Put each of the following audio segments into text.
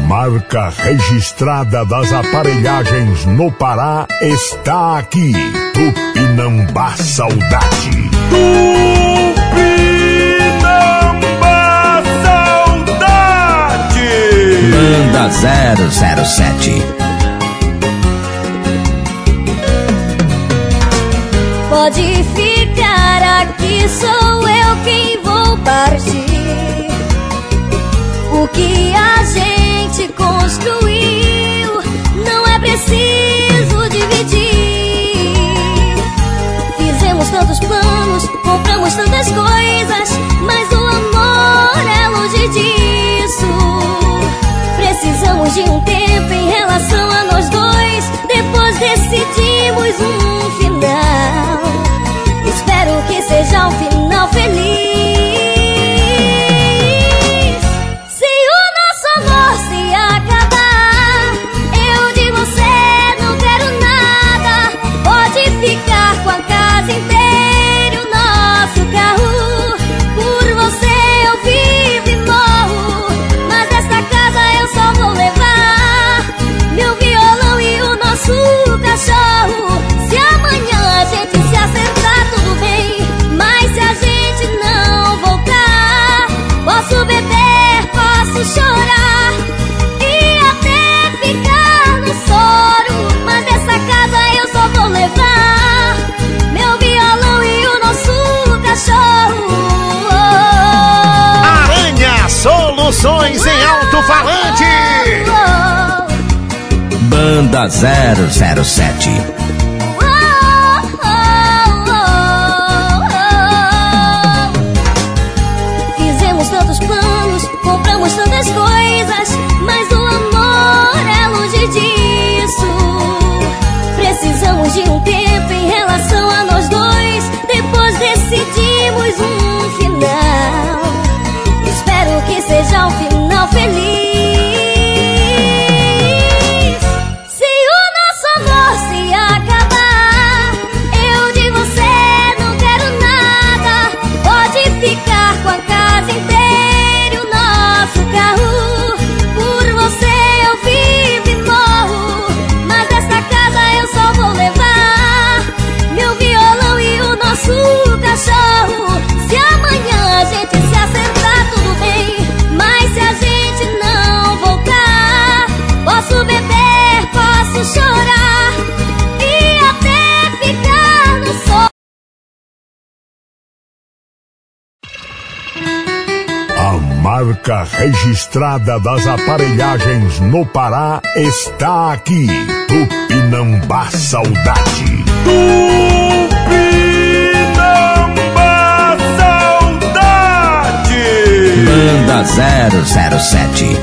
marca registrada das aparelhagens no Pará está aqui. Tupinambá Saudade. Tupinambá Saudade. Banda 007. Pode ficar aqui, sou eu quem vou partir. O que a gente construiu não é preciso dividir. Fizemos tantos planos, compramos tantas coisas, mas o amor é longe disso. Precisamos de um tempo em relação a nós dois, depois decidimos um final. Espero que seja um final feliz. Se o nosso amor se acabar, eu de você não quero nada. Pode ficar com a casa inteira, o nosso carro. Por você eu vivo e morro, mas desta casa eu só vou levar meu violão e o nosso cachorro. Se amanhã a gente se acertar, tudo bem, mas se a gente não voltar, posso beber, posso chorar e até ficar no soro, mas dessa casa eu só vou levar meu violão e o nosso cachorro. Aranha Soluções em Alto-Falante. Banda 007. Compramos tantas coisas, mas o amor é longe disso. Precisamos de um tempo em relação a nós dois, depois decidimos um final. Espero que seja um final feliz. Se o nosso amor se acabar, eu de você não quero nada. Pode ficar com a casa inteira, carro. Por você eu vivo e morro, mas desta casa eu só vou levar meu violão e o nosso cachorro. Se amanhã a gente se acertar, tudo bem, mas se a gente não voltar, posso beber, posso chorar e até ficar no sol. A marca registrada das aparelhagens no Pará está aqui. Tupinambá Saudade. Tupinambá Saudade. Banda 007.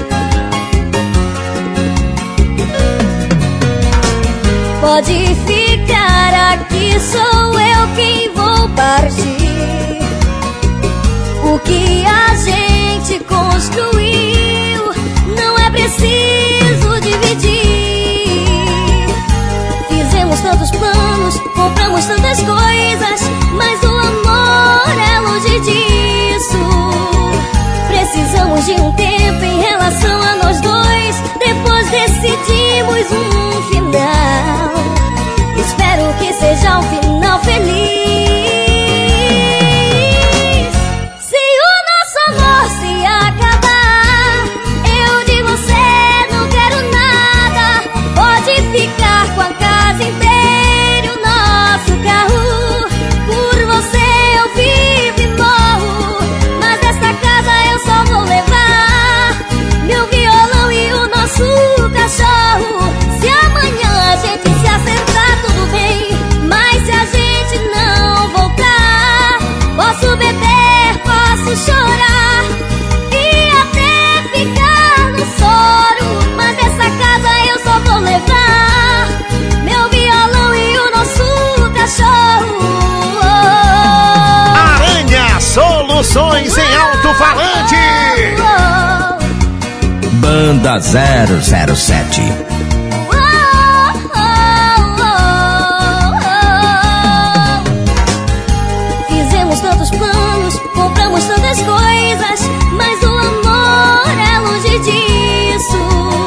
Pode ficar aqui, sou eu quem vou partir. O que a gente construiu não é preciso dividir. Fizemos tantos planos, compramos tantas coisas, mas o amor é longe disso. Precisamos de um tempo em relação a nós dois, depois decidimos um final. Espero que seja um final feliz. Se acabar, eu de você não quero nada. Pode ficar com a casa inteira, o nosso carro. Por você eu vivo e morro, mas desta casa eu só vou levar meu violão e o nosso cachorro. Se amanhã a gente se acertar, tudo bem, mas se a gente não voltar, posso beber, posso chorar e até ficar no soro, mas dessa casa eu só vou levar meu violão e o nosso cachorro. Aranha Soluções em Alto-Falante. Banda 007. Fizemos tantos planos, compramos tantas coisas, mas o amor é longe disso.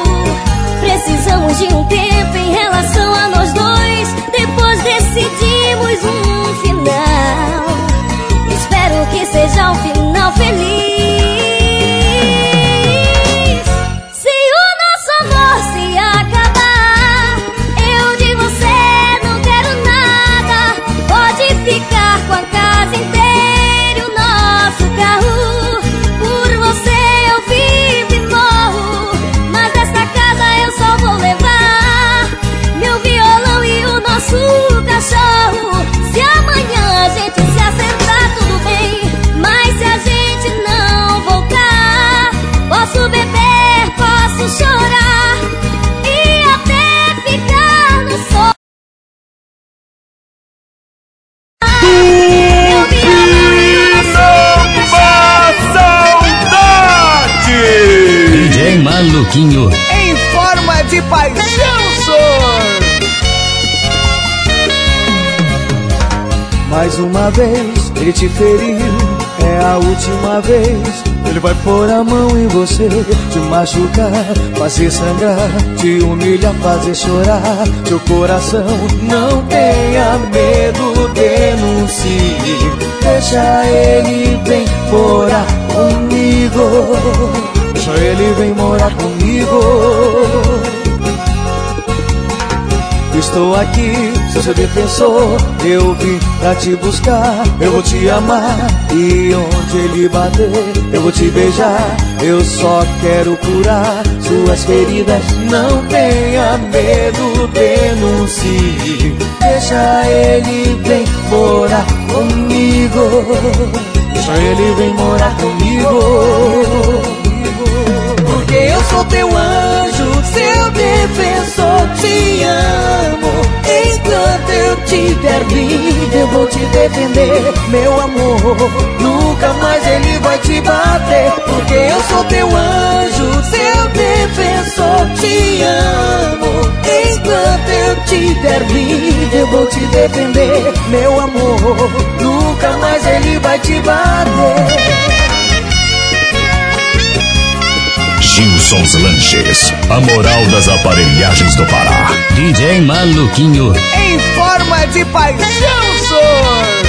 Maluquinho. Em forma de paixão, sou. Mais uma vez ele te feriu, é a última vez. Ele vai pôr a mão em você, te machucar, fazer sangrar, te humilhar, fazer chorar teu coração. Não tenha medo, denuncie. Deixa ele vir morar comigo. Deixa ele vir morar comigo. Estou aqui, sou seu defensor. Eu vim pra te buscar. Eu vou te amar e onde ele bater eu vou te beijar. Eu só quero curar suas feridas. Não tenha medo, denuncie. Deixa ele vir morar comigo. Deixa ele vir morar comigo. Porque eu sou teu anjo, seu defensor, te amo. Enquanto eu tiver vida, eu vou te defender, meu amor. Nunca mais ele vai te bater. Porque eu sou teu anjo, seu defensor, te amo. Enquanto eu tiver vida, eu vou te defender, meu amor. Nunca mais ele vai te bater. Gilson's Lanches, a moral das aparelhagens do Pará. DJ Maluquinho. Em forma de paixão, sou.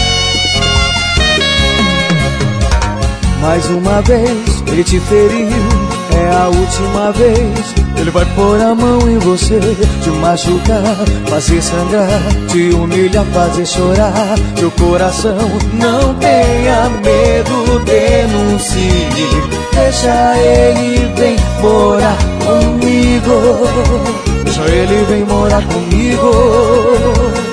Mais uma vez ele te feriu, é a última vez. Ele vai pôr a mão em você, te machucar, fazer sangrar, te humilhar, fazer chorar teu coração. Não tenha medo, denuncie. Deixa ele vir morar comigo. Deixa ele vir morar comigo.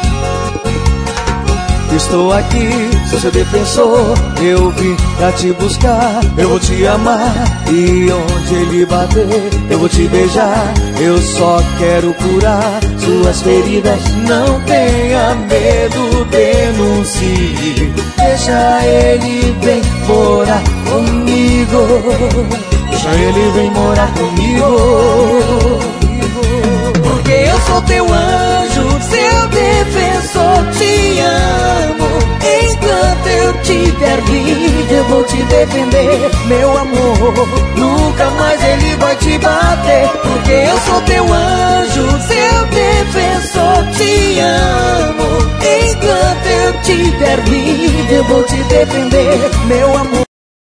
Estou aqui, sou seu defensor. Eu vim pra te buscar. Eu vou te amar e onde ele bater eu vou te beijar. Eu só quero curar suas feridas. Não tenha medo, denuncie. Deixa ele vir morar comigo. Deixa ele vir morar comigo. Porque eu sou teu anjo, seu defensor, te amo. Enquanto eu tiver vida, eu vou te defender, meu amor. Nunca mais ele vai te bater. Porque eu sou teu anjo, seu defensor, te amo. Enquanto eu tiver vida, eu vou te defender, meu amor.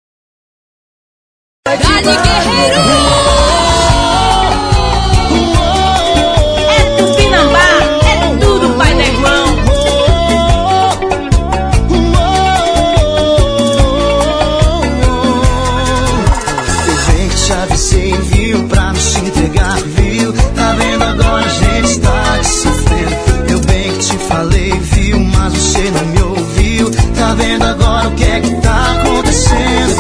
Dali Guerreiro! Agora o que é que tá acontecendo?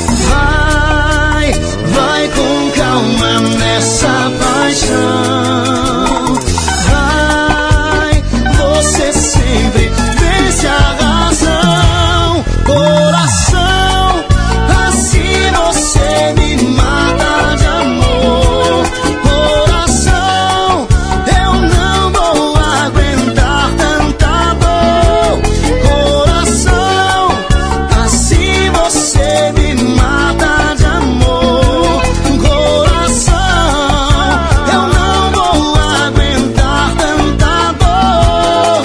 Vai com calma nessa paixão. Vai, você sempre vence a razão. Coração, assim você me mata de amor. Coração, eu não vou aguentar tanta dor. Coração, assim você me mata de amor. Coração, eu não vou aguentar tanta dor.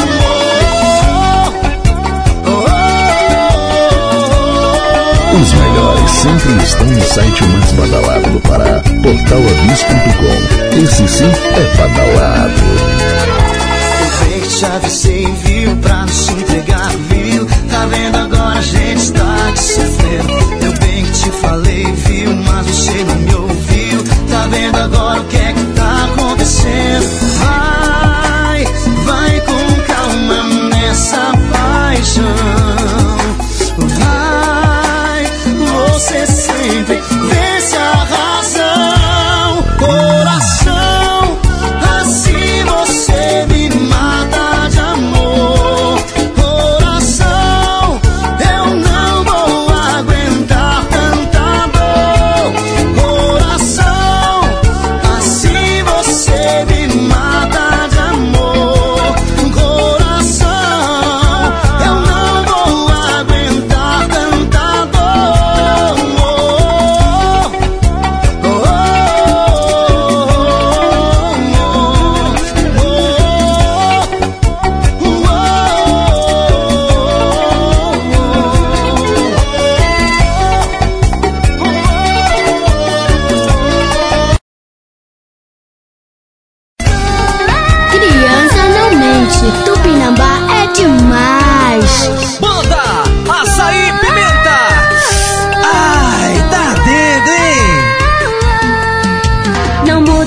Os melhores sempre estão no site mais badalado do Pará, portalavis.com. Esse sim é badalado. Eu bem que te avisei, viu, pra não se entregar, viu? Tá vendo agora a gente está te sofrendo. Eu bem que te falei, viu, mas você não me ouviu. Tá vendo agora o que é que tá acontecendo? Vai com calma nessa paixão. Vai, você sempre vence a razão. Coração, assim você me mata de amor. Coração, eu não vou aguentar tanta dor.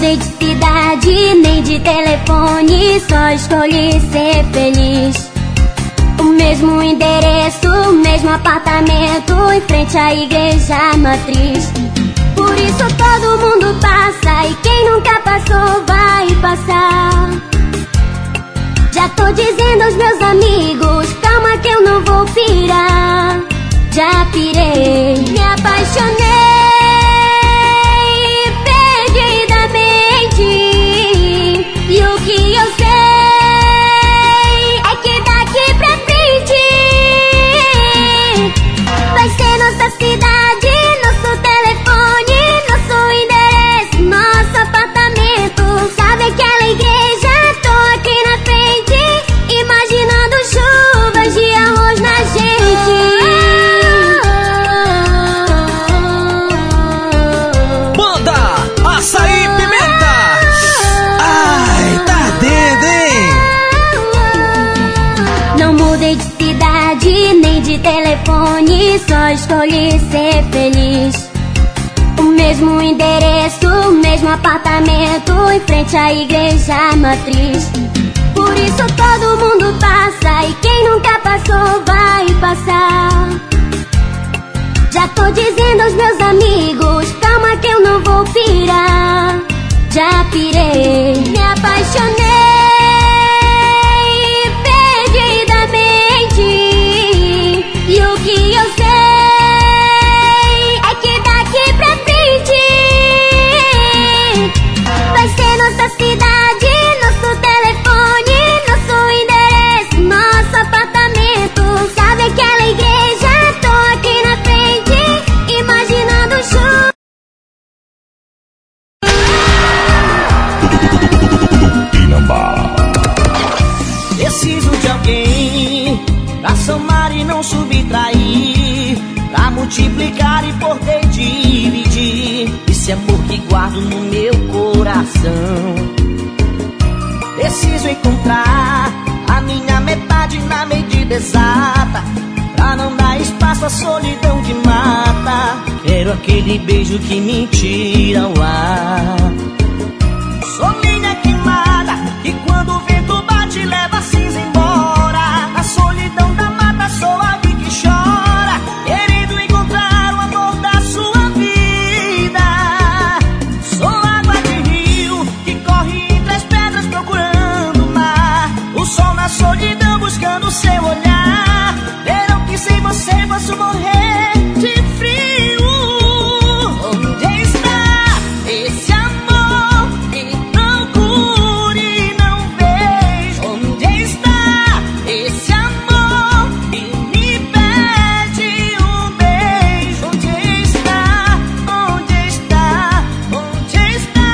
mudei de cidade, nem de telefone, só escolhi ser feliz. O mesmo endereço, o mesmo apartamento, em frente à igreja matriz. Por isso todo mundo passa, e quem nunca passou vai passar. Já tô dizendo aos meus amigos, calma que eu não vou pirar. Já pirei, me apaixonei perdidamente. E o que eu sei é que daqui pra frente vai ser nossa cidade, nosso telefone, nosso endereço, nosso apartamento. Sabe aquela igreja? Tô aqui na frente, imaginando chuvas de arroz na gente. Banda Açaí Pimenta. Ai, tá ardendo, hein? Não mudei de cidade, nem de telefone, só escolhi ser feliz. O mesmo endereço, o mesmo apartamento, em frente à igreja matriz. Por isso todo mundo passa, e quem nunca passou vai passar. Já tô dizendo aos meus amigos, calma que eu não vou pirar. Já pirei, me apaixonei perdidamente. E o que eu sei é que daqui pra frente vai ser nossa cidade, nosso telefone, nosso endereço, nosso apartamento. Sabe aquela igreja? Tô aqui na frente, imaginando chuva. Preciso de alguém pra somar e não subtrair, pra multiplicar e poder dividir esse amor que guardo no meu coração. Preciso encontrar a minha metade na medida exata, pra não dar espaço à solidão que mata. Quero aquele beijo que me tira o ar. Sou linha queimada e quando o vento bate leva a cinza embora. A solidão da mata sou a ave que chora, querendo encontrar o amor da sua vida. Sou água de rio que corre entre as pedras procurando o mar. O sol na solidão buscando o seu olhar. Verão que sem você posso morrer de frio. Onde está esse amor que procuro e não vejo? Onde está esse amor que me pede um beijo? Onde está? Onde está? Onde está?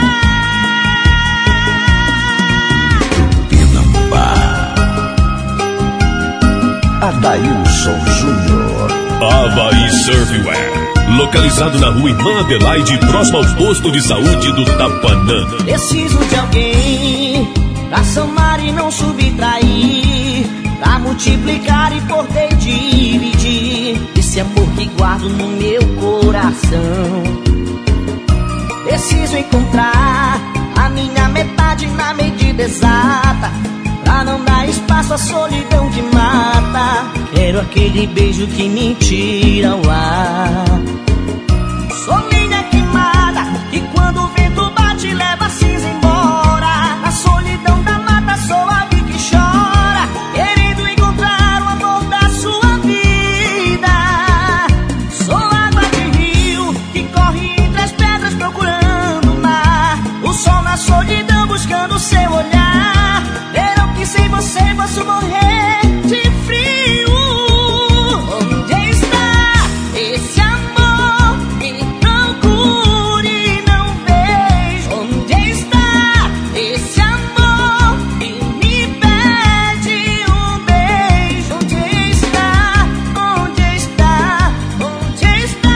Adailson Júnior. Havaí Surfwear, localizado na rua Irmã Adelaide, próximo ao posto de saúde do Tapanã. Preciso de alguém pra somar e não subtrair, pra multiplicar e poder dividir esse amor que guardo no meu coração. Preciso encontrar a minha metade na medida exata, pra não dar espaço à solidão que mata. Quero aquele beijo que me tira o ar. Sou linha queimada e quando o vento bate leva a cinza embora. Na solidão da mata sou a ave que chora, querendo encontrar o amor da sua vida. Sou água de rio que corre entre as pedras procurando o mar. O sol na solidão buscando o seu olhar. Verão que sem você posso morrer de frio. Onde está esse amor que procuro e não vejo? Onde está esse amor que me pede um beijo? Onde está? Onde está? Onde está?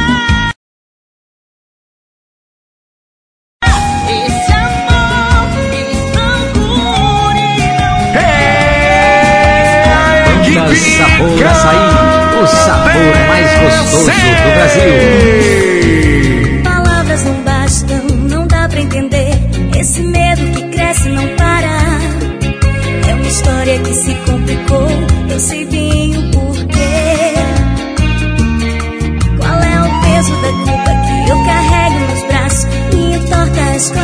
Esse amor que procuro e não Banda Sabor Açaí, o sabor mais gostoso do Brasil. Palavras não bastam, não dá pra entender esse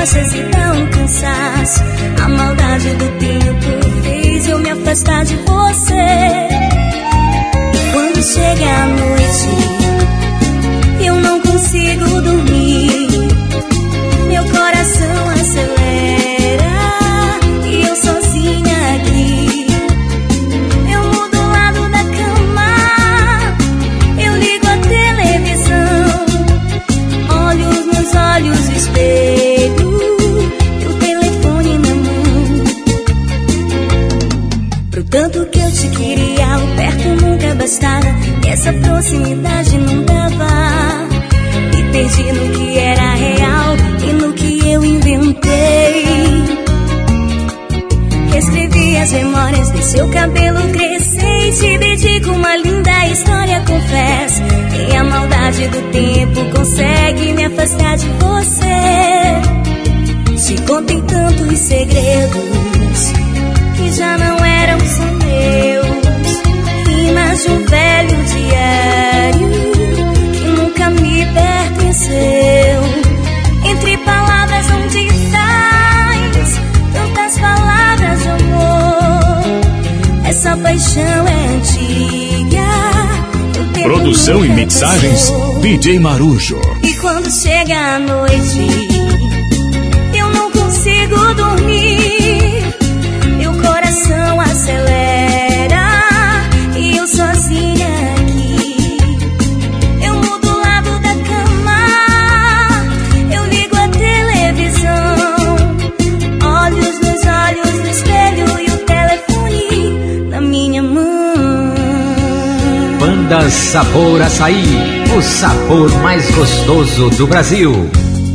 promessas e dá um cansaço. A maldade do tempo fez eu me afastar de você. Quando chega a noite, eu não consigo dormir. Meu coração acelera e eu sozinha aqui. Eu mudo o lado da cama, eu ligo a televisão, olhos nos olhos do espelho e o telefone na mão. Pro tanto que eu te queria, o perto nunca bastava, e essa proximidade não dava. Me perdi no que era real e no que eu inventei. Escrevi as memórias de seu cabelo crescer e te dedico uma linda história, confesso. E a maldade do tempo consegue me afastar de você. Te contei tantos segredos que já não eram só meus, rimas de um velho diário que nunca me pertenceu. Entre palavras onde tais tantas palavras de amor, essa paixão é antiga. Produção e mixagens DJ Marujo. E quando chega a noite, eu não consigo dormir. Meu coração acelera e eu sozinha aqui. Eu mudo o lado da cama, eu ligo a televisão, olhos nos olhos do espelho e o telefone na minha mão. Banda Sabor Açaí, o sabor mais gostoso do Brasil.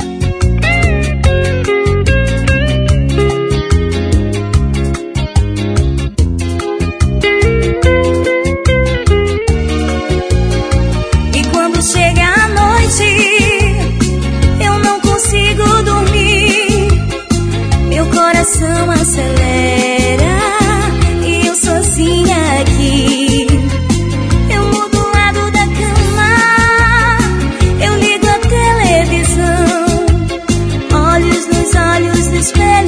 E quando chega a noite, eu não consigo dormir. Meu coração acelera e eu sozinha aqui. Eu mudo o lado da cama, eu ligo a televisão, olhos nos olhos do espelho.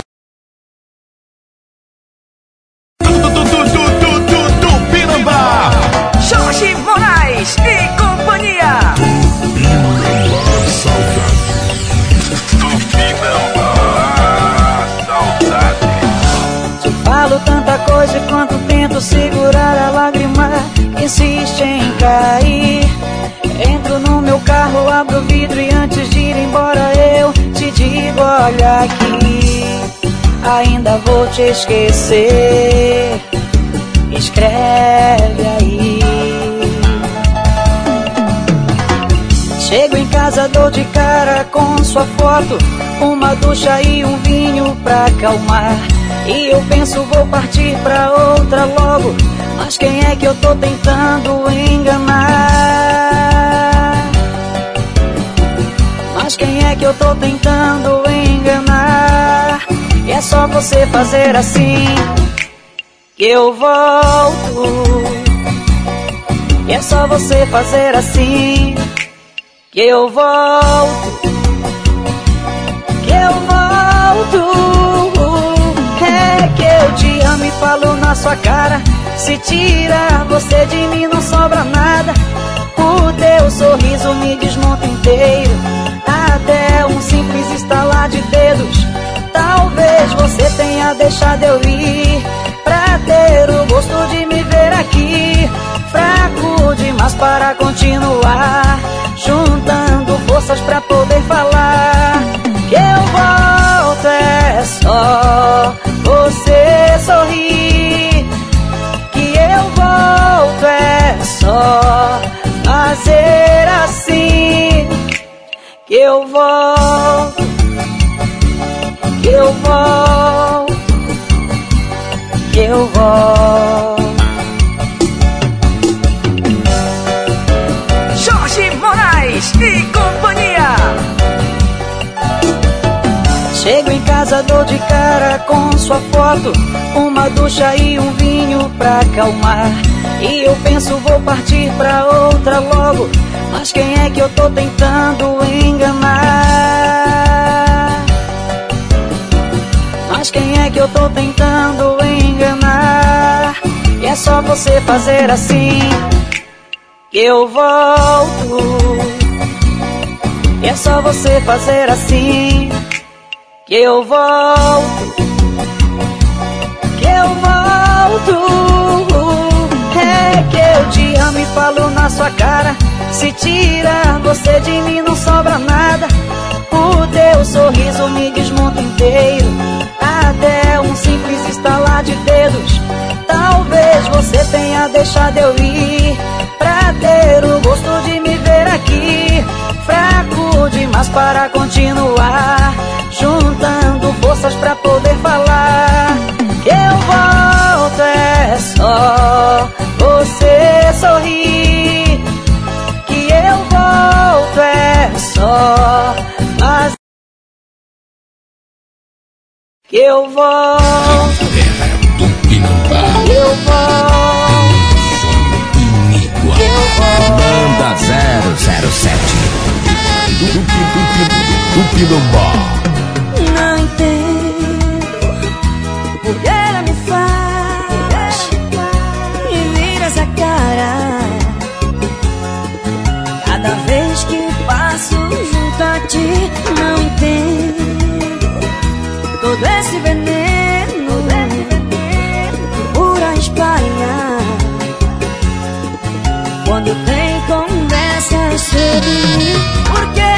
Tupinambá, Jorge Moraes e companhia. Te falo tanta coisa enquanto tento segurar a lágrima que insiste em cair. Entro no meu carro, abro o vidro e antes de ir embora eu te digo, olha aqui, ainda vou te esquecer. Escreve aí. Chego em casa, dou de cara com sua foto, uma ducha e um vinho pra acalmar. E eu penso, vou partir pra outra logo, mas quem é que eu tô tentando enganar? Mas quem é que eu tô tentando enganar? E é só você fazer assim que eu volto. E é só você fazer assim que eu volto. Que eu volto. É que eu te amo e falo na sua cara. Se tirar você de mim não sobra nada. O teu sorriso me desmonta inteiro, até um simples estalar de dedos. Talvez você tenha deixado eu ir pra ter o gosto de me ver aqui. Fraco demais para continuar, juntando forças pra poder falar. Que eu volto é só você sorrir. Que eu volto é só fazer assim. Que eu volto. Que eu volto. Que eu volto. Jorge Moraes e companhia. Chego em casa, dou de cara com sua foto, uma ducha e um vinho pra acalmar. E eu penso, vou partir pra outra logo, mas quem é que eu tô tentando enganar? tô tentando enganar. E é só você fazer assim que eu volto. E é só você fazer assim que eu volto. Que eu volto. É que eu te amo e falo na sua cara. Se tira você de mim não sobra nada. O teu sorriso me desmonta inteiro. Até um simples estalar de dedos. Talvez você tenha deixado eu ir pra ter o gosto de me ver aqui. Fraco demais para continuar, juntando forças pra poder falar. Que eu volto é só você sorrir. Que eu volto é só mas que eu volto. Eu volto. Eu volto. Banda 007 Tupinambá. Não entendo por que ela me faz e vira essa cara cada vez que passo junto a ti. Não entendo todo esse veneno por a espalhar quando tem conversas sobre mim. Por que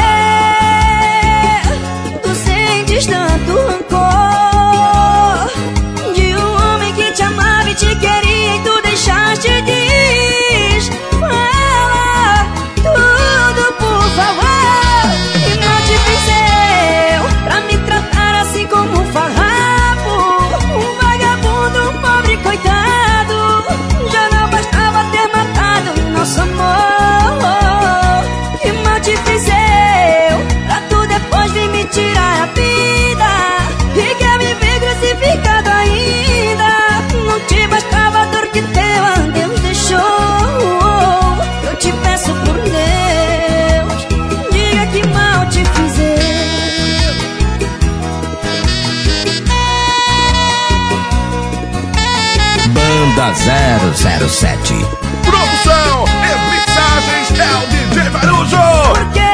tu sentes tanto rancor de um homem que te amava e te queria e tu deixaste? Diz, fala tudo por favor. E não te fiz eu pra me tratar assim como um farrapo, um vagabundo, um pobre coitado. Já não bastava ter matado nosso amor. Que mal te fiz eu pra tu depois vir me tirar a vida e quer me ver crucificado ainda. Não te bastava a dor que teu adeus deixou. Eu te peço por Deus, diga que mal te fiz eu. Banda 007 Produção e mixagens é o DJ Varujo. Por que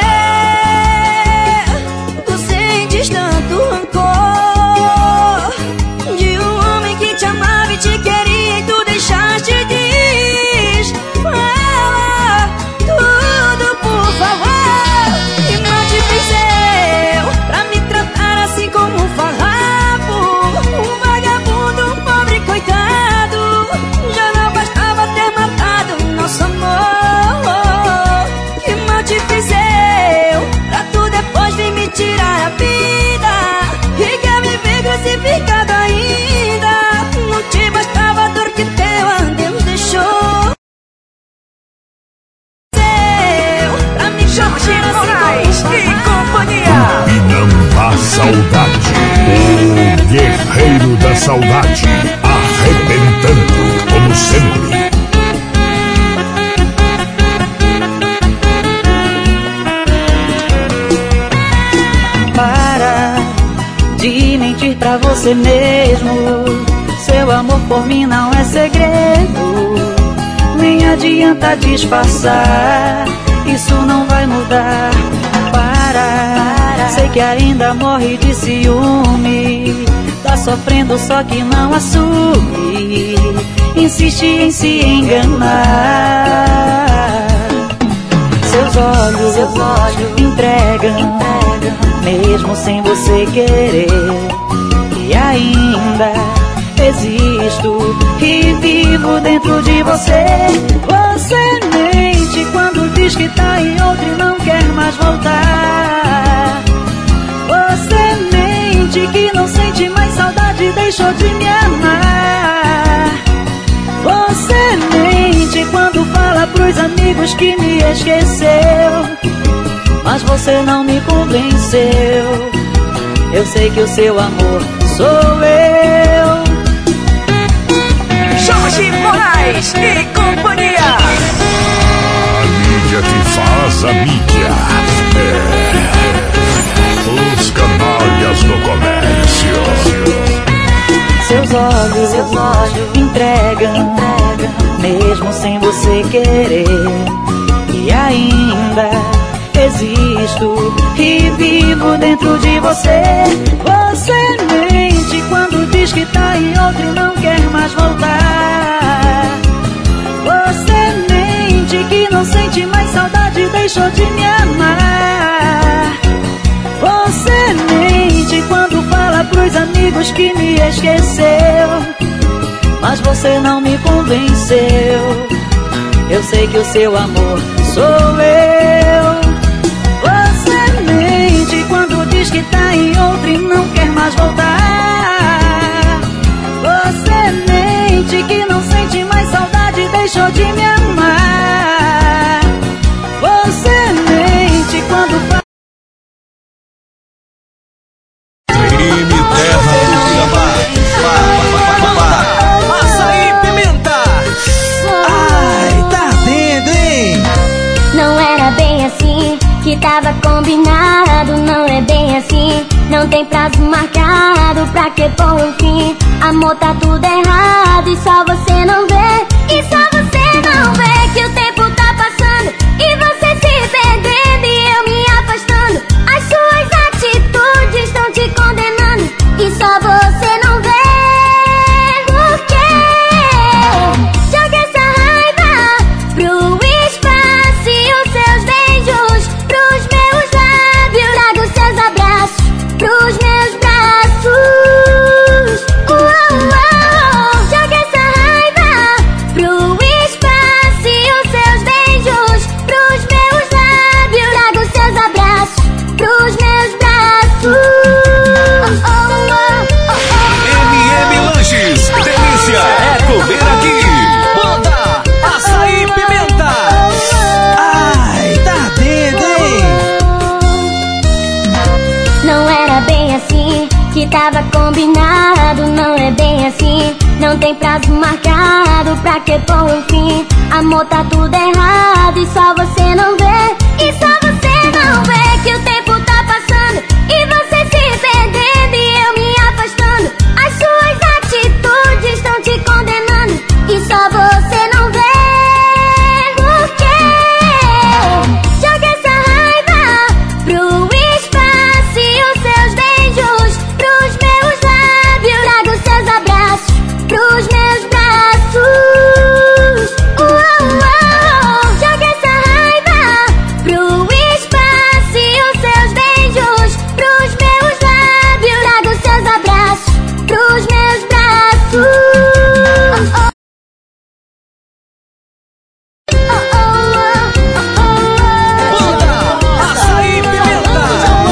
tu sentes tanto rancor de um homem que te amava e te queria e tu deixaste? Diz, fala tudo por favor. E não te fiz eu pra me tratar assim como um farrapo, um vagabundo, um pobre coitado. Já não bastava ter matado nosso amor. Que mal te fiz eu pra tu depois vir me tirar a vida e quer me ver crucificado ainda. Não te bastava a dor que teu adeus deixou. Eu pra me chamar assim e companhia. Tupinambá Saudade, o guerreiro da saudade, arrebentando como sempre. Para de mentir pra você mesmo. Seu amor por mim não é segredo. Nem adianta disfarçar, isso não vai mudar. Para, sei que ainda morre de ciúme. Tá sofrendo só que não assume. Insiste em se enganar. Seus olhos entregam, mesmo sem você querer. E ainda existo e vivo dentro de você. Você mente quando diz que tá em outro e não quer mais voltar. Você mente que não sente mais saudade, deixou de me amar. Você mente quando fala pros amigos que me esqueceu, mas você não me convenceu. Eu sei que o seu amor sou eu. Jorge Moraes e companhia. A mídia que faz a mídia. Os canalhas no comércio. seus olhos entregam, mesmo sem você querer. E ainda existo e vivo dentro de você. Você mente quando diz que tá em outro e não quer mais voltar. Você mente que não sente mais saudade e deixou de me amar. Você mente quando fala pros amigos que me esqueceu, mas você não me convenceu. Eu sei que o seu amor sou eu. Você mente quando diz que tá em outro e não quer mais voltar. Você mente que não sente mais saudade e deixou de me amar. Você mente quando fala. Açaí Pimenta. Ai, tá ardendo, hein? Não era bem assim que tava combinado, não é bem assim. Não tem prazo marcado, pra que pôr um fim? Amor, tá tudo errado e só você não vê. E só você não vê que o tempo tá passando e você se perdendo e eu me afastando. As suas atitudes estão te condenando e só você não vê. Por quê? Joga essa raiva pro espaço e os seus beijos pros meus lábios. Traga os seus abraços pros meus braços. Joga essa raiva pro espaço e os seus beijos pros meus lábios. Traga os seus abraços pros meus braços. MM Lanches, delícia é comer aqui. Banda Açaí Pimenta. Ai, tá ardendo, hein? Não era bem assim que tava combinado, não é bem assim. Não tem prazo marcado, pra que pôr um fim? Amor, tá tudo errado e só você não vê. E só você não vê que o tempo tá passando e você se perdendo e eu me afastando. As suas atitudes estão te condenando e só você não vê. Por quê? Joga essa raiva pro espaço e os seus beijos pros meus lábios. Traga os seus abraços pros meus braços. Joga essa raiva pro espaço e os seus beijos pros meus lábios. Traga os seus abraços pros meus braços. Banda Açaí Pimenta.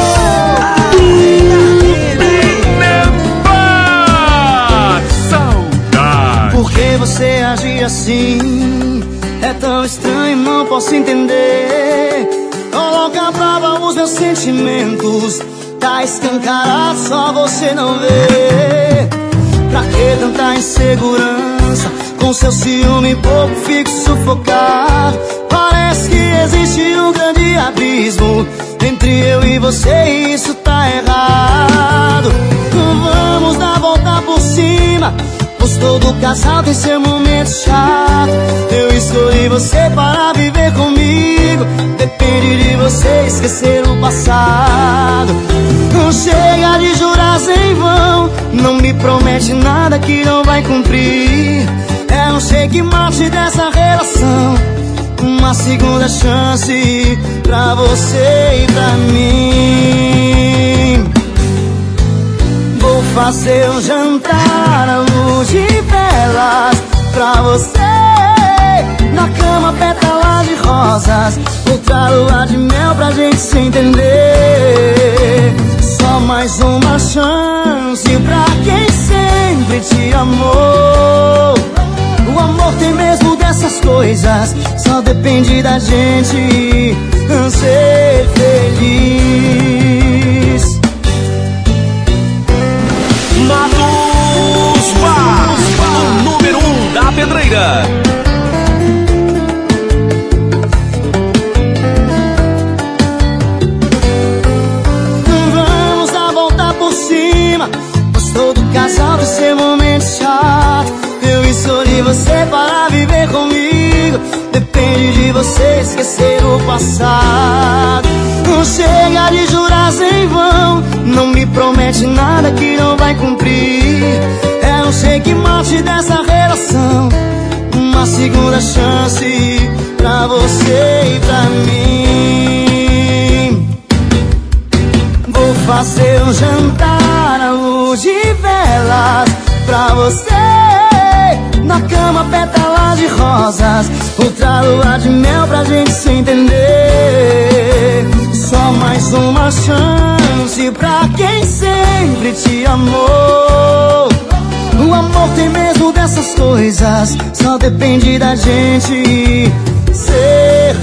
Saudade. Por que você age assim? É tão estranho, não posso entender. Coloca à prova os meus sentimentos. Tá escancarado, só você não vê. Pra que tanta insegurança? Com seu ciúme pouco fico sufocado. Parece que existe um grande abismo entre eu e você e isso tá errado. Vamos dar a volta por cima, pois todo casal tem seu momento chato. Eu escolhi você para viver comigo. Depende de você esquecer o passado. Não chega de jurar sem vão. Não me promete nada que não vai cumprir. É um checkmate dessa relação. Uma segunda chance pra você e pra mim. Vou fazer um jantar à luz de velas pra você. Na cama pétalas de rosas, outra lua de mel pra gente se entender. Só mais uma chance pra quem sempre te amou. O amor tem mesmo dessas coisas, só depende da gente ser feliz. Matus Bar, o número 1 da pedreira. Vamos dar a volta por cima, pois todo casal tem seu momento chato. de você esquecer o passado. Não chega de jurar sem vão, não me promete nada que não vai cumprir. É um cheque mate dessa relação, uma segunda chance pra você e pra mim. Vou fazer um jantar à luz de velas pra você, na cama pétalas de rosas, outra lua de mel pra gente se entender. Só mais uma chance pra quem sempre te amou. O amor tem mesmo dessas coisas, só depende da gente ser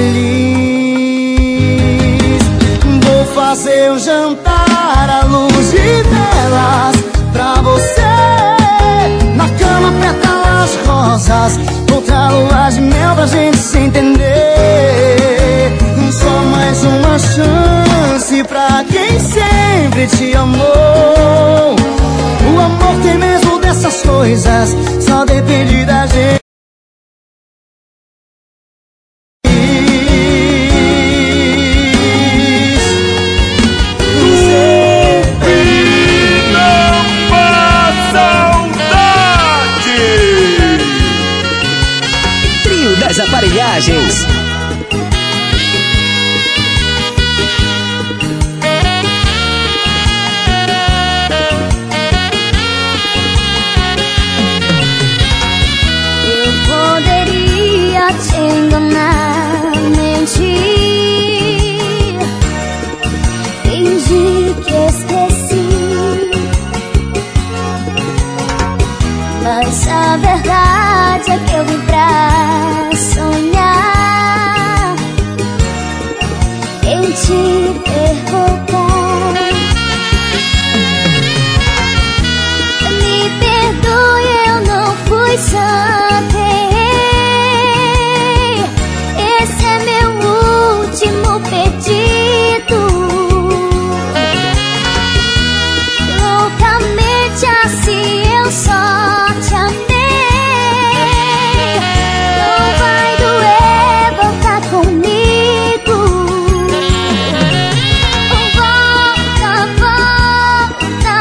feliz. Vou fazer um jantar à luz de velas pra você, na cama pétalas de rosas, outra lua de mel pra gente se entender. Só mais uma chance pra quem sempre te amou. O amor tem mesmo dessas coisas, só depende da gente. Trio das Aparelhagens. Te enganar, mentir, fingir que esqueci, mas a verdade é que eu vim pra sonhar em te perguntar. Me perdoe, eu não fui santa. Esse é meu último pedido. Loucamente assim eu só te amei. Não vai doer voltar comigo. Volta, volta,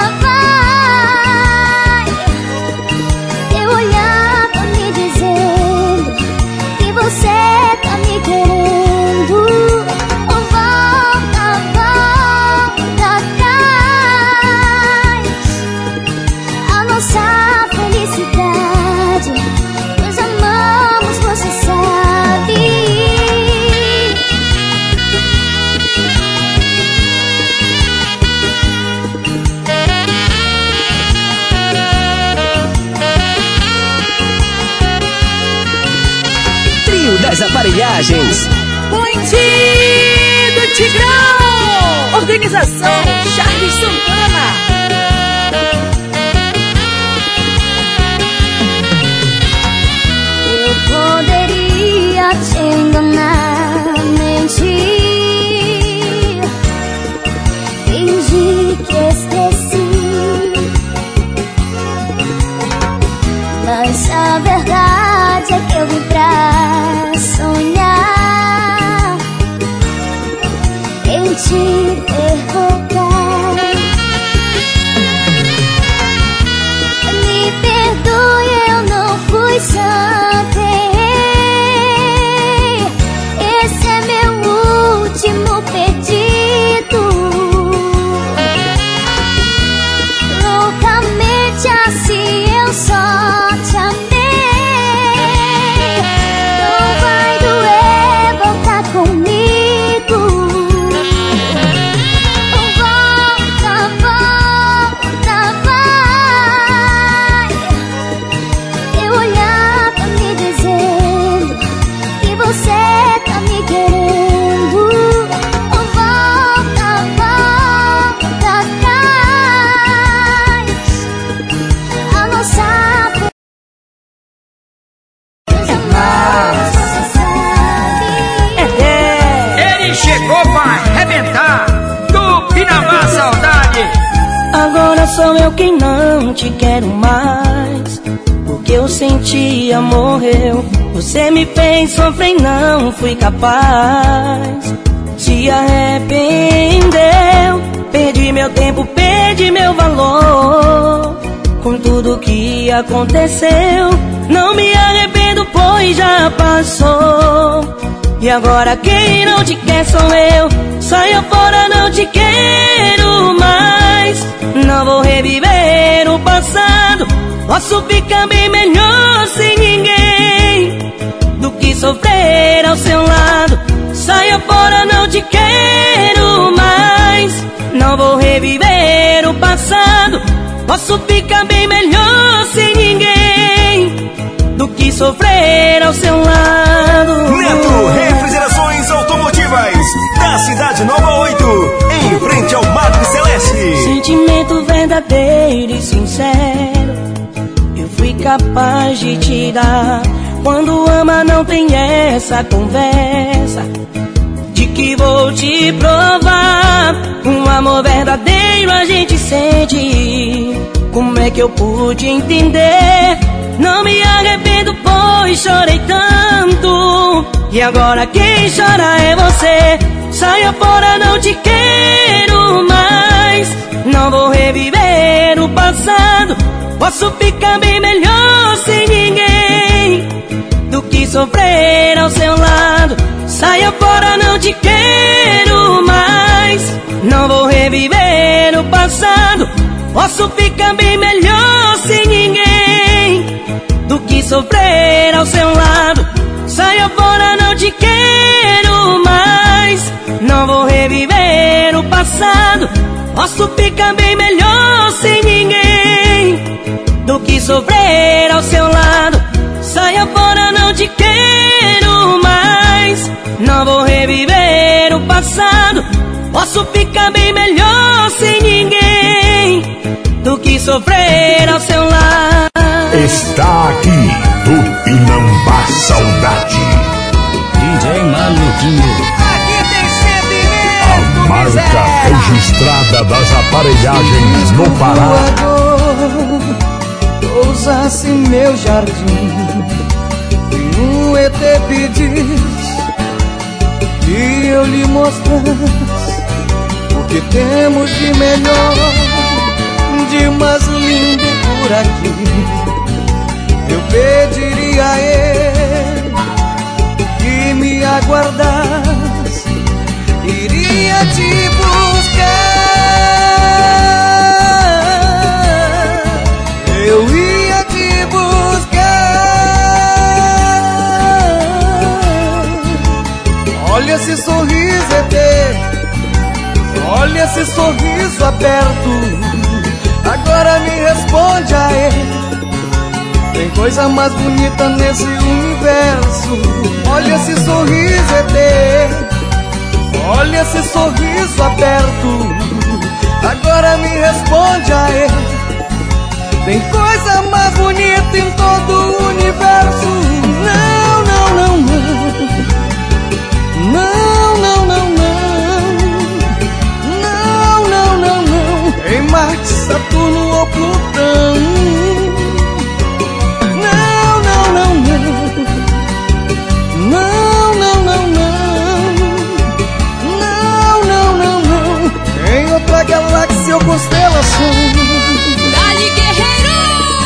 vai. Teu olhar tá me dizendo que você tá me querendo. Volta, volta atrás. A nossa felicidade, nós amamos, você sabe. Trio das Aparelhagens. Bandido Tigrão. Organização Charles Santana. Eu poderia te enganar, mentir, fingir que esqueci, mas a verdade é que eu vim pra sonhar em te perguntar. Me perdoe, eu não fui santa. Esse é meu último pedido. Loucamente assim eu só te amei. Não vai doer voltar comigo. Volta, volta, vai. Teu olhar tá me dizendo que você tá me querendo. Volta, volta atrás. A nossa Ele chegou pra arrebentar. Tupinambá Saudade. Agora sou eu quem não te quero mais, que eu sentia morreu. Você me fez sofrer e não fui capaz. Se arrependeu. Perdi meu tempo, perdi meu valor. Com tudo que aconteceu, não me arrependo, pois já passou. E agora quem não te quer sou eu. Saia fora, não te quero mais. Não vou reviver o passado. Posso ficar bem melhor sem ninguém do que sofrer ao seu lado. Saia fora, não te quero mais. Não vou reviver o passado. Posso ficar bem melhor sem ninguém do que sofrer ao seu lado. Neto Refrigerações Automotivas, da Cidade Nova 8, em frente ao Madre Celeste. Sentimento verdadeiro e sincero eu fui capaz de te dar. Quando ama não tem essa conversa de que vou te provar. Um amor verdadeiro a gente sente. Como é que eu pude entender? Não me arrependo, pois chorei tanto. E agora quem chora é você. Saia fora, não te quero mais. Não vou reviver o passado. Posso ficar bem melhor sem ninguém do que sofrer ao seu lado. Saia fora, não te quero mais. Não vou reviver o passado. Posso ficar bem melhor sem ninguém do que sofrer ao seu lado. Saia fora, não te quero mais. Não vou reviver o passado. Posso ficar bem melhor sem ninguém do que sofrer ao seu lado. Saia fora, não te quero mais. Não vou reviver o passado. Posso ficar bem melhor sem ninguém do que sofrer ao seu lado. Está aqui Tupinambá Saudade. DJ Maluquinho. Aqui tem sentimento. A marca registrada das aparelhagens no Pará. Pousasse meu jardim e um ET pedisse que eu lhe mostrasse o que temos de melhor, de mais lindo por aqui. Eu pediria a ele que me aguardasse, iria te buscar, eu ia te buscar. Olha esse sorriso, ET, olha esse sorriso aberto. Agora me responde a ele. Tem coisa mais bonita nesse universo. Olha esse sorriso, ET, olha esse sorriso aberto. Agora me responde a ele. Tem coisa mais bonita em todo o universo. Não, não, não, não. Não, não, não, não. Não, não, não, não. Em Marte, Saturno ou Plutão. Não, não, não, não. Não, não, não, não. Não, não, não, não. Em outra galáxia ou constelação. Dali Guerreiro!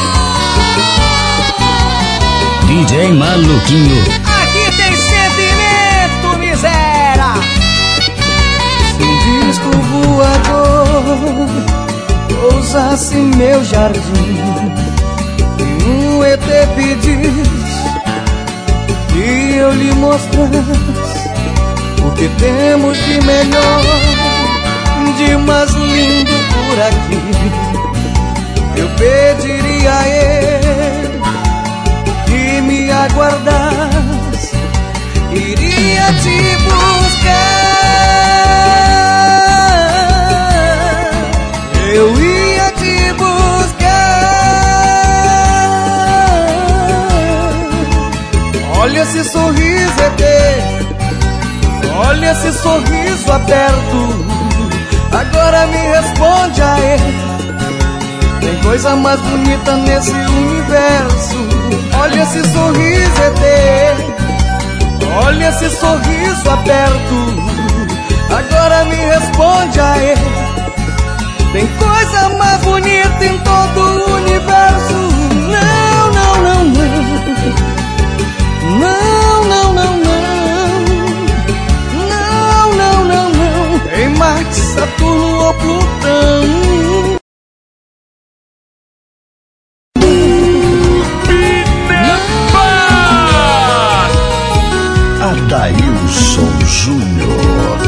DJ Maluquinho. Aqui tem sentimento, miséria. Se um disco voador pousasse meu jardim e um ET pedisse que eu lhe mostrasse o que temos de melhor, de mais lindo por aqui, eu pediria a ele que me aguardasse, iria te buscar, eu ia te buscar. Olha esse sorriso, ET, olha esse sorriso aberto. Agora me responde a ele. Tem coisa mais bonita nesse universo. Olha esse sorriso eterno, olha esse sorriso aberto. Agora me responde aí, tem coisa mais bonita em todo o universo? Não, não, não, não. Não, não, não, não. Não, não, não, não. Em Marte, Saturno ou Plutão. Adailson Júnior.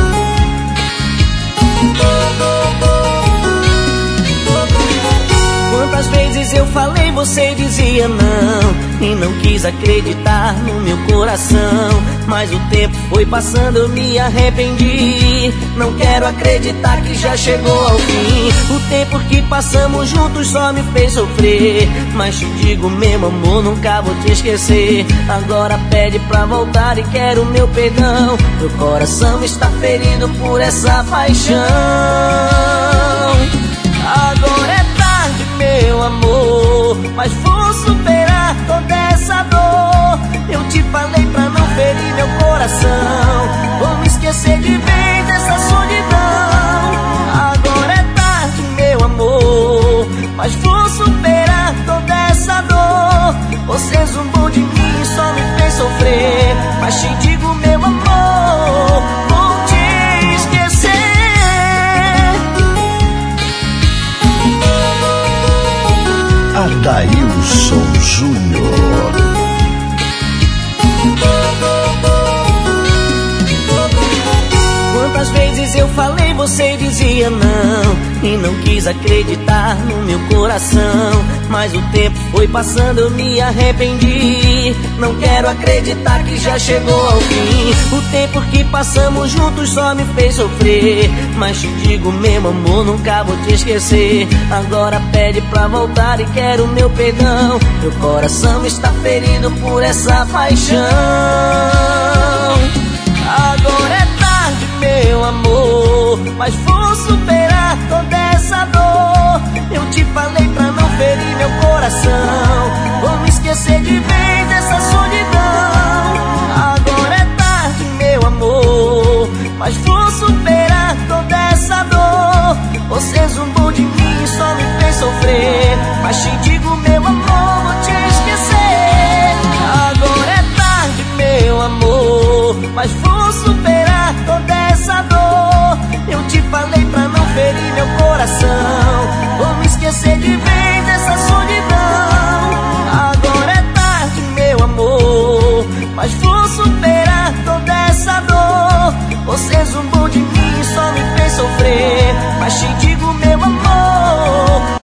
Quantas vezes eu falei, você dizia não, e não quis acreditar no meu coração. Mas o tempo foi passando, eu me arrependi. Não quero acreditar que já chegou ao fim. O tempo que passamos juntos só me fez sofrer. Mas te digo mesmo, amor, nunca vou te esquecer. Agora pede pra voltar e quero meu perdão. Meu coração está ferido por essa paixão. Agora é tarde, meu amor, mas vou superar toda essa dor. Eu te falei pra não ferir meu coração. Vou me esquecer de vez dessa solidão. Agora é tarde, meu amor, mas vou superar toda essa dor. Você zombou de mim e só me fez sofrer. Mas te digo, meu amor, vou te esquecer. Adailson Júnior. Quantas vezes eu falei, você dizia não, e não quis acreditar no meu coração. Mas o tempo foi passando, eu me arrependi. Não quero acreditar que já chegou ao fim. O tempo que passamos juntos só me fez sofrer. Mas te digo mesmo, amor, nunca vou te esquecer. Agora pede pra voltar e quero meu perdão. Meu coração está ferido por essa paixão. Agora é tarde, meu amor, mas vou superar toda essa dor. Eu te falei pra não ferir meu coração. Vou me esquecer de vez dessa solidão. Agora é tarde, meu amor, mas vou superar toda essa dor. Você zombou de mim e só me fez sofrer. Mas te digo, meu amor, vou te esquecer. Agora é tarde, meu amor, mas vou superar toda essa dor. Eu te falei pra não ferir meu coração. Vou me esquecer de vez dessa solidão. Agora é tarde, meu amor, mas vou superar toda essa dor. Você zombou de mim e só me fez sofrer. Mas te digo, meu amor,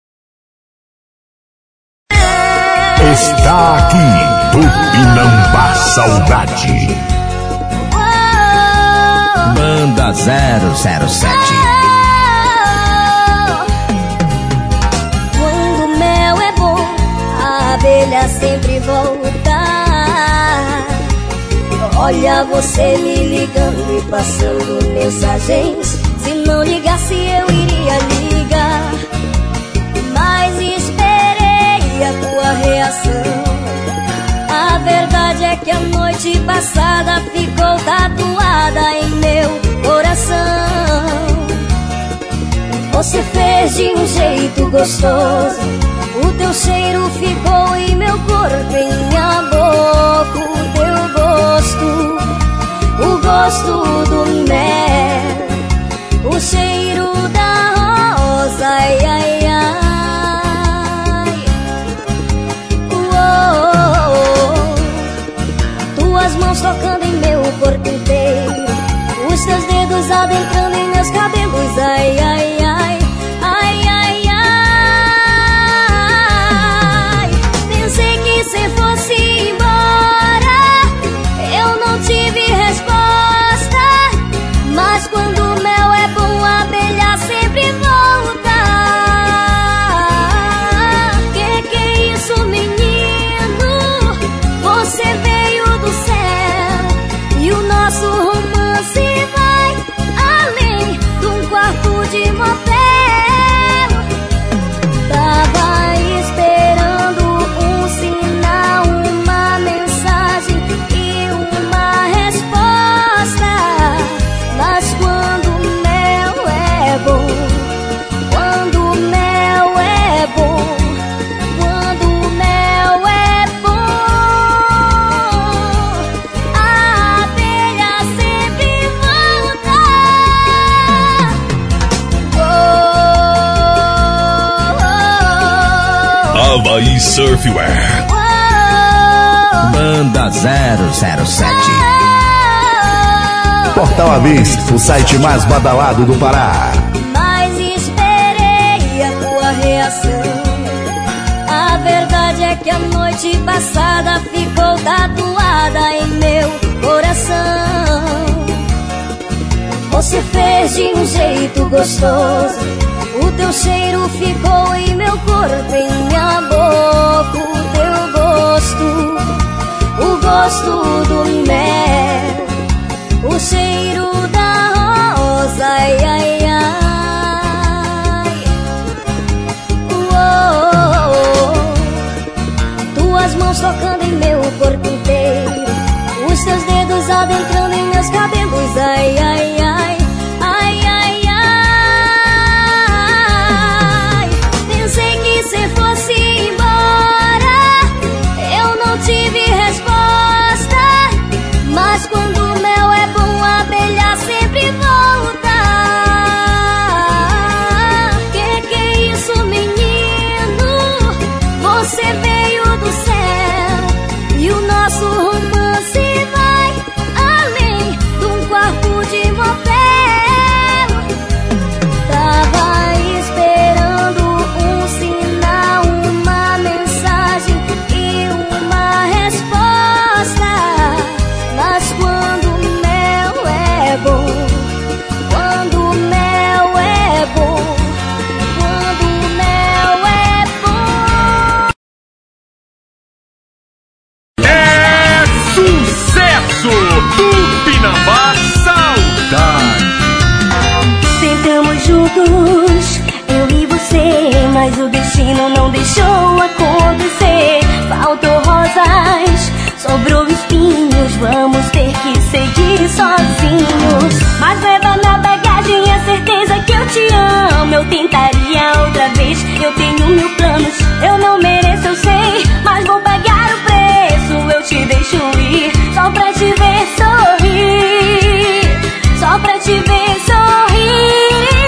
está aqui Tupinambá Saudade. Banda 007. Quando o mel é bom, a abelha sempre volta. Olha você me ligando e passando mensagens. Se não ligasse eu iria ligar, mas esperei a tua reação. A verdade é que a noite passada ficou tatuada em meu coração. Você fez de um jeito gostoso, o teu cheiro ficou em meu corpo, em minha boca. O teu gosto, o gosto do mel, o cheiro da rosa, ai, ai, ai. Tuas mãos tocando em meu corpo inteiro, os teus dedos adentrando em meus cabelos, ai, ai, ai, ai, ai, ai. Pensei que se fosse embora eu não tive resposta, mas quando o mel é bom a abelha sempre volta. Que é isso, menino? Você veio do céu e o nosso romance vai além. Havaí Surfwear. Banda 007. Portal Avis, o site mais badalado do Pará. Mas esperei a tua reação. A verdade é que a noite passada ficou tatuada em meu coração. Você fez de um jeito gostoso. O teu cheiro ficou em meu corpo, em minha boca. O teu gosto, o gosto do mel, o cheiro da rosa, ai, ai, ai. Tuas mãos tocando em meu corpo inteiro, os teus dedos adentrando em meus cabelos, ai, ai, ai. Ai, ai, ai. Pensei que cê fosse embora, eu não tive resposta. Mas quando o mel é bom, a abelha sempre volta. Que é isso, menino? Você veio do céu e o nosso romance vai além de um quarto de motel. Tava esperando um sinal, uma mensagem e uma resposta. Mas quando o mel é bom, quando o mel é bom, quando o mel é bom. É sucesso! Tupinambá Saudade. Sentamos juntos, eu e você, mas o destino não deixou acontecer. Faltou rosas, sobrou espinhos, vamos ter que seguir sozinhos. Mas leva na bagagem a certeza que eu te amo. Eu tentaria outra vez, eu tenho mil planos. Eu não mereço, eu sei, mas vou pagar o preço. Eu te deixo ir, só pra te ver sorrir, só pra te ver sorrir.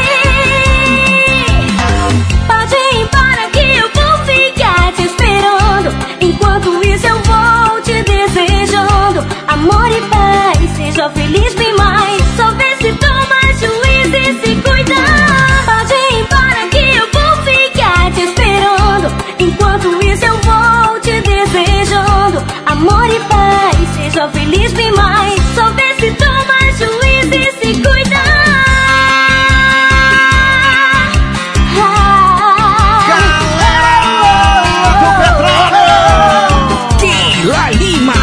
Pode ir embora que eu vou ficar te esperando. Enquanto isso eu vou te desejando amor e paz, seja feliz bem mais. Só vê se toma juízo e se cuida. Pode ir embora que eu vou ficar te esperando. Enquanto isso eu vou te desejando amor e paz, seja feliz bem mais. Só vê se toma juízo e se cuida. Keila Lima.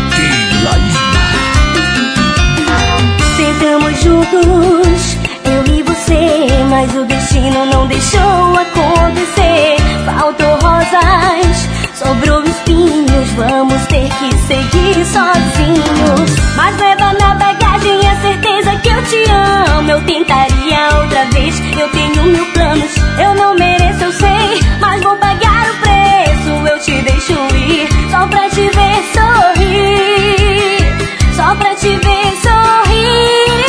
Sentamos juntos, eu e você, mas o destino não deixou acontecer. Faltou rosas, sobrou espinhos, vamos ter que seguir sozinhos. Mas leva na bagagem a certeza que eu te amo. Eu tentaria outra vez, eu tenho mil planos. Eu não mereço, eu sei, mas vou pagar o preço. Eu te deixo ir, só pra te ver sorrir, só pra te ver sorrir.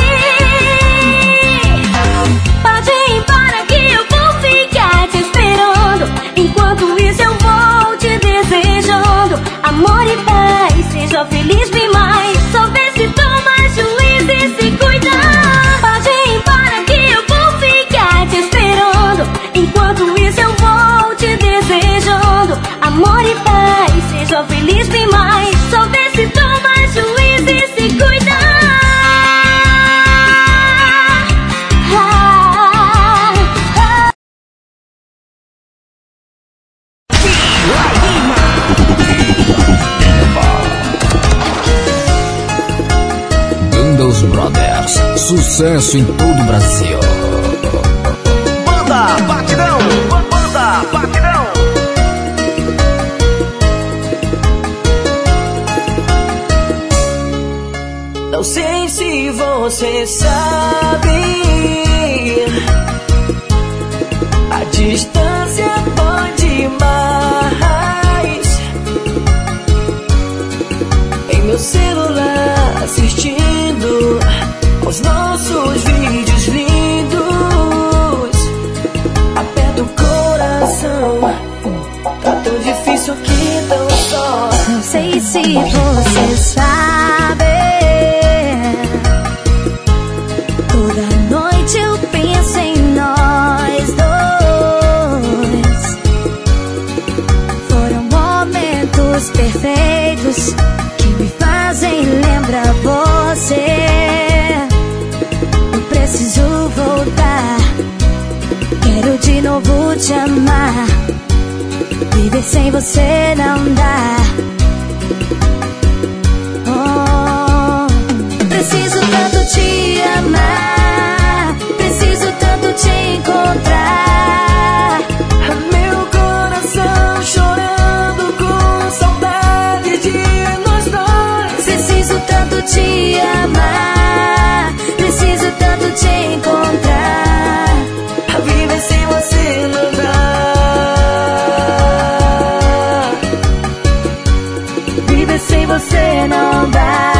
Pode ir embora que eu vou ficar te esperando. Enquanto isso eu vou te desejando amor e paz, seja feliz bem mais. Só vê se toma juízo e se cuida. Pode ir embora que eu vou ficar te esperando. Enquanto isso eu vou te desejando amor e paz, seja feliz bem mais. Só vê se toma juízo e se cuida. Bundles Brothers, sucesso em todo o Brasil. Banda Batidão, Banda Batidão. Não sei se você sabe, a distância foi demais. Em meu celular assistindo aos nossos vídeos lindos, aperto o coração, tá sei se você sabe. Toda noite eu penso em nós dois. Foram momentos perfeitos que me fazem lembrar você. Eu preciso voltar, quero de novo te amar. Viver sem você não dá. Oh, preciso tanto te amar, preciso tanto te encontrar. Meu coração chorando com saudade de nós dois. Preciso tanto te amar, preciso tanto te encontrar. Viver sem você não dá. Sem você não dá.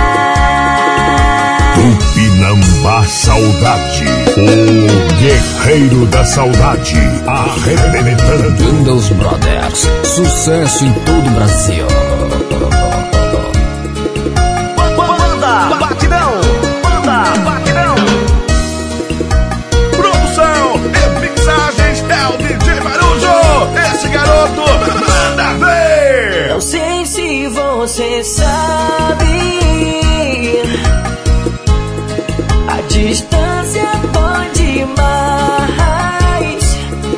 Tupinambá Saudade, o guerreiro da saudade, arrebentando. Windows Brothers, sucesso em todo o Brasil. Banda Batidão, Banda Batidão. Produção e mixagens é o DJ Marujo. Esse garoto manda ver. Não sei se você sabe, a distância dói demais.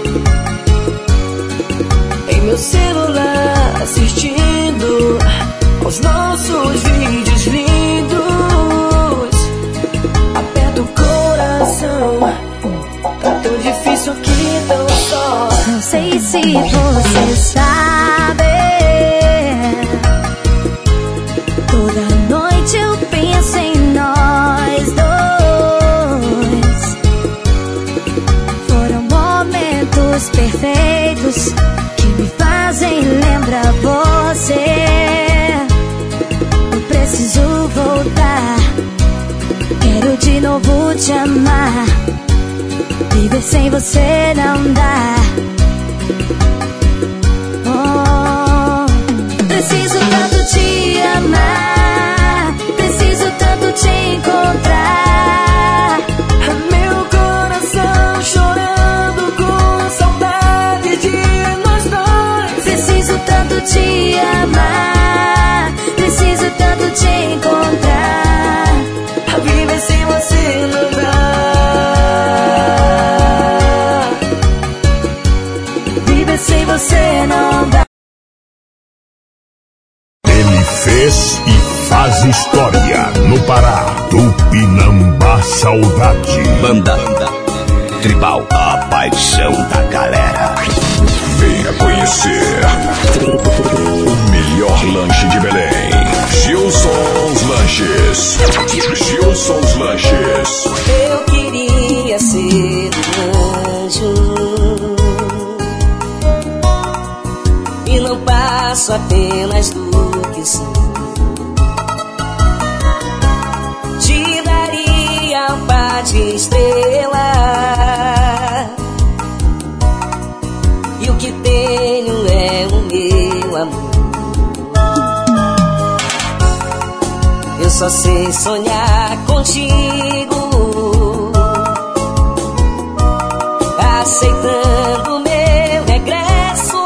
Em meu celular assistindo aos nossos vídeos lindos, aperto o coração, tá tão difícil que tão só. Não sei se você sabe. Toda noite eu penso em nós dois. Foram momentos perfeitos que me fazem lembrar você. Eu preciso voltar, quero de novo te amar. Viver sem você não dá. Oh, preciso tanto te amar, preciso tanto te encontrar. Meu coração chorando com saudade de nós dois. Preciso tanto te amar, preciso tanto te encontrar. Viver sem você não dá. Viver sem você não dá. Ele fez e faz história no Pará. Tupinambá Saudade. Banda Tribal, a paixão da galera. Venha conhecer o melhor lanche de Belém. Gilson's Lanches. Gilson's Lanches. Eu queria ser um anjo e não passo apenas do que sou. Te daria um par de estrela e o que tenho é o meu amor. Eu só sei sonhar contigo, aceitando meu regresso.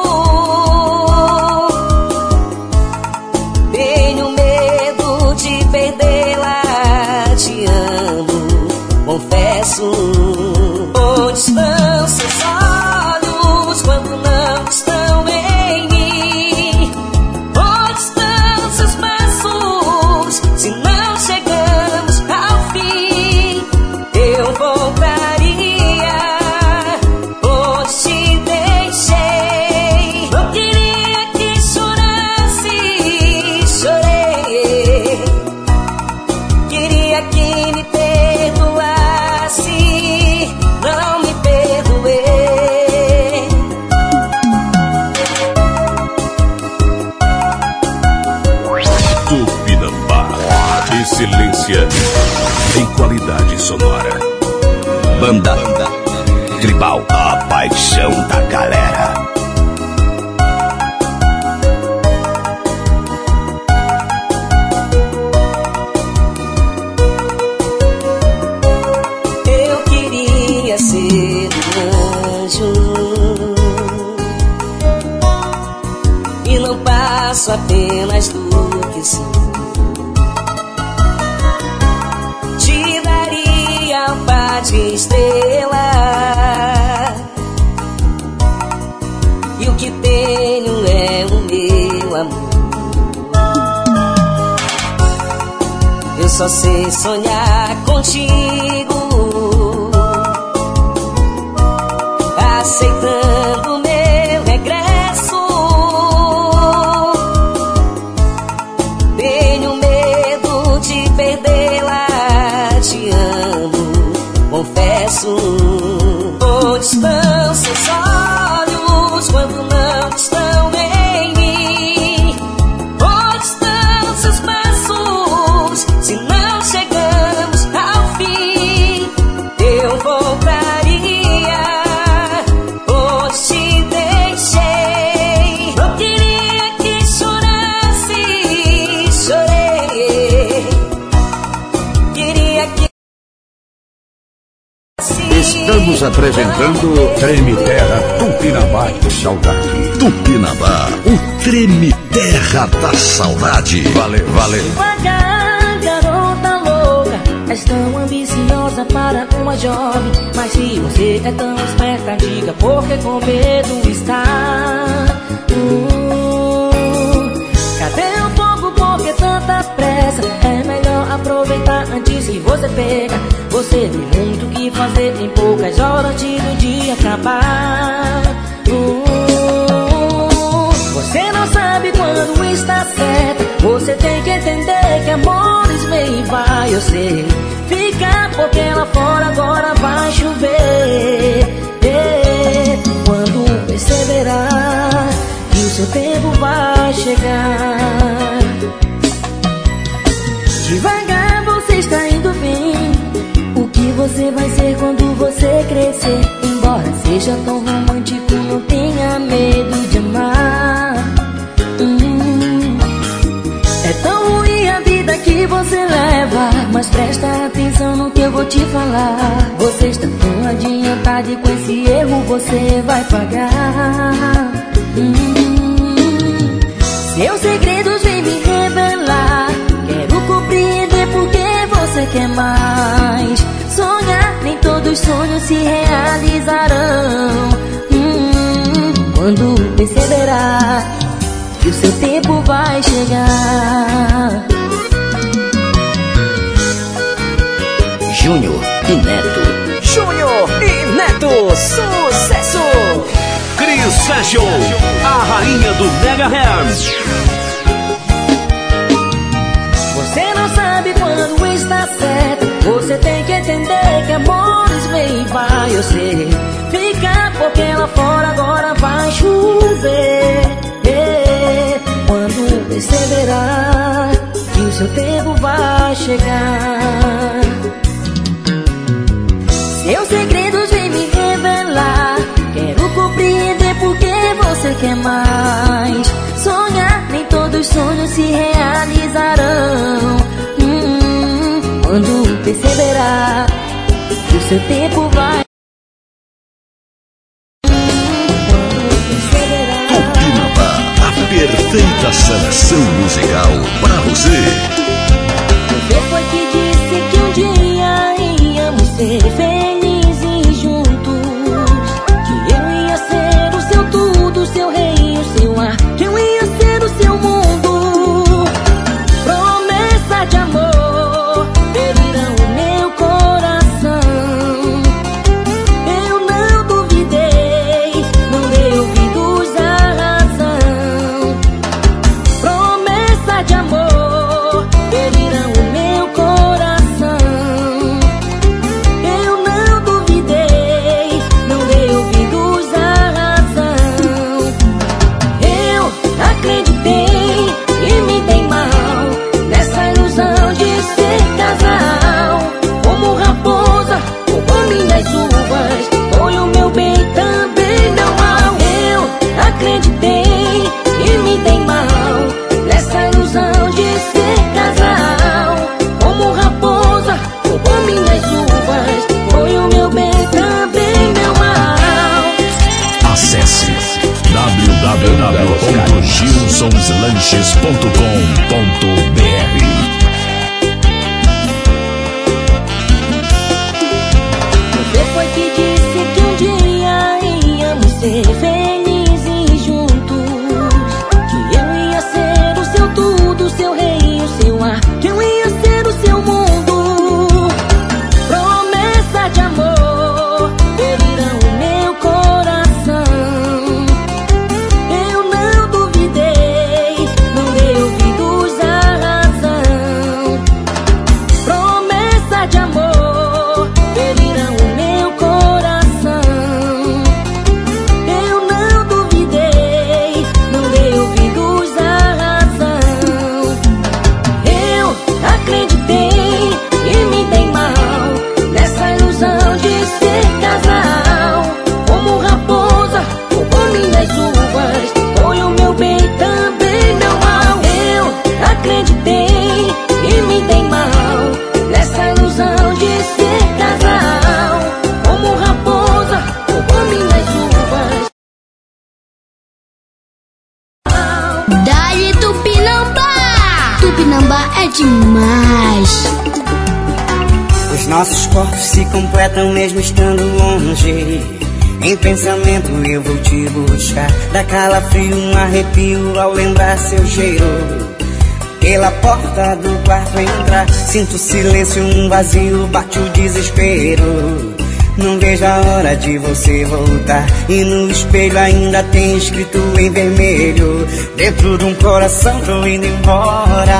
Tenho medo de perdê-la, te amo, confesso. Onde estão seus olhos quando não estão em mim? Onde estão seus passos se não chegamos ao fim? Eu voltaria onde te deixei. Não queria que chorasse, chorei. Queria que me perdoasse, não me perdoei. Tupinambá, excelência em qualidade sonora. Banda Tribal, a paixão da galera. faço apenas do que sou. Te daria um par de estrelas, e o que tenho é o meu amor. Eu só sei sonhar contigo, aceitando meu regresso. Tenho medo de perdê-la, te amo, confesso. Onde estão seus olhos quando não estão em mim? Onde estão seus passos se não chegamos ao fim? Eu voltaria onde te deixei. Não queria que chorasse, chorei. Queria que Estamos apresentando Treme Terra Tupinambá de Saudade. Tupinambá, o Treme Terra da Saudade. Valeu, valeu. Devagar, garota louca, és tão ambiciosa para uma jovem. Mas se você é tão esperta, diga porque com medo está. Cadê o fogo, por que tanta pressa? É melhor aproveitar antes que você pega. Você tem muito o que fazer em poucas horas antes do dia acabar. Você não sabe quando está certa. Você tem que entender que amores vem e vai. Eu sei, fica porque lá fora agora vai chover. Quando perceberá que o seu tempo vai chegar. Devagar você está indo bem. O que você vai ser quando você crescer? Embora seja tão romântico, não tenha medo de amar. É tão ruim a vida que você leva, mas presta atenção no que eu vou te falar. Você está tão adiantado e com esse erro você vai pagar. Seus segredos vêm me revelar. Quero compreender porque você quer mais. Sonhar, nem todos os sonhos se realizarão. Quando perceberá que o seu tempo vai chegar. Júnior e Neto. Júnior e Neto, sucesso! Cris Fashion, a rainha do Mega Hair. Você não sabe quando está certo. Você tem que entender que amores vem e vai. Eu sei, fica porque lá fora agora vai chover. Quando perceberá que o seu tempo vai chegar. Seus segredos vêm me revelar. Quero compreender porque você quer mais. Sonhar, nem todos os sonhos se realizarão. Quando perceberá que o seu tempo vai. Tupinambá, a perfeita seleção musical para você. Você foi que disse que um dia íamos ser felizes juntos. Que eu ia ser o seu tudo, o seu rei, o seu ar. Que eu ia ser o seu mundo. Promessa de amor ferirão o meu coração. Eu não duvidei, não dei ouvidos à razão. Promessa de amor Nelsonslanches.com.br. Você foi que disse que um dia íamos ser felizes juntos, que eu ia ser o seu tudo, o seu rei, o seu ar, que eu ia ser o seu mundo. Promessa de amor ferirão o meu coração. Eu não duvidei, não dei ouvidos à razão. Promessa de amor ferirão o meu coração. Eu não duvidei, não dei ouvidos à razão. Eu acreditei e me dei mal nessa ilusão de ser casal. Como raposa, roubou minhas uvas, foi o meu bem também meu mal. Eu acreditei e me dei mal nessa ilusão de ser casal. Como raposa, roubou minhas uvas. Dali Tupinambá! Tupinambá é demais. Os nossos corpos se completam mesmo estando longe. Em pensamento eu vou te buscar. Dá calafrio, um arrepio ao lembrar seu cheiro. Pela porta do quarto entrar, sinto silêncio, um vazio, bate o desespero. Não vejo a hora de você voltar, e no espelho ainda tem escrito em vermelho: dentro de um coração tô indo embora,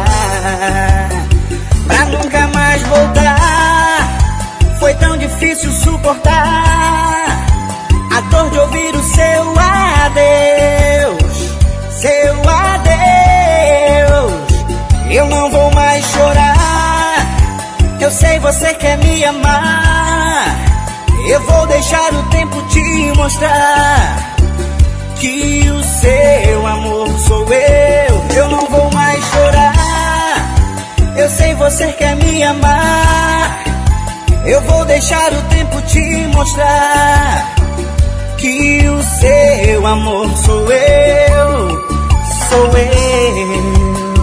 pra nunca mais voltar. Foi tão difícil suportar a dor de ouvir o seu adeus, seu adeus. Eu não vou mais chorar, eu sei você quer me amar. Eu vou deixar o tempo te mostrar que o seu amor sou eu. Eu não vou mais chorar, eu sei você quer me amar. Eu vou deixar o tempo te mostrar que o seu amor sou eu, sou eu.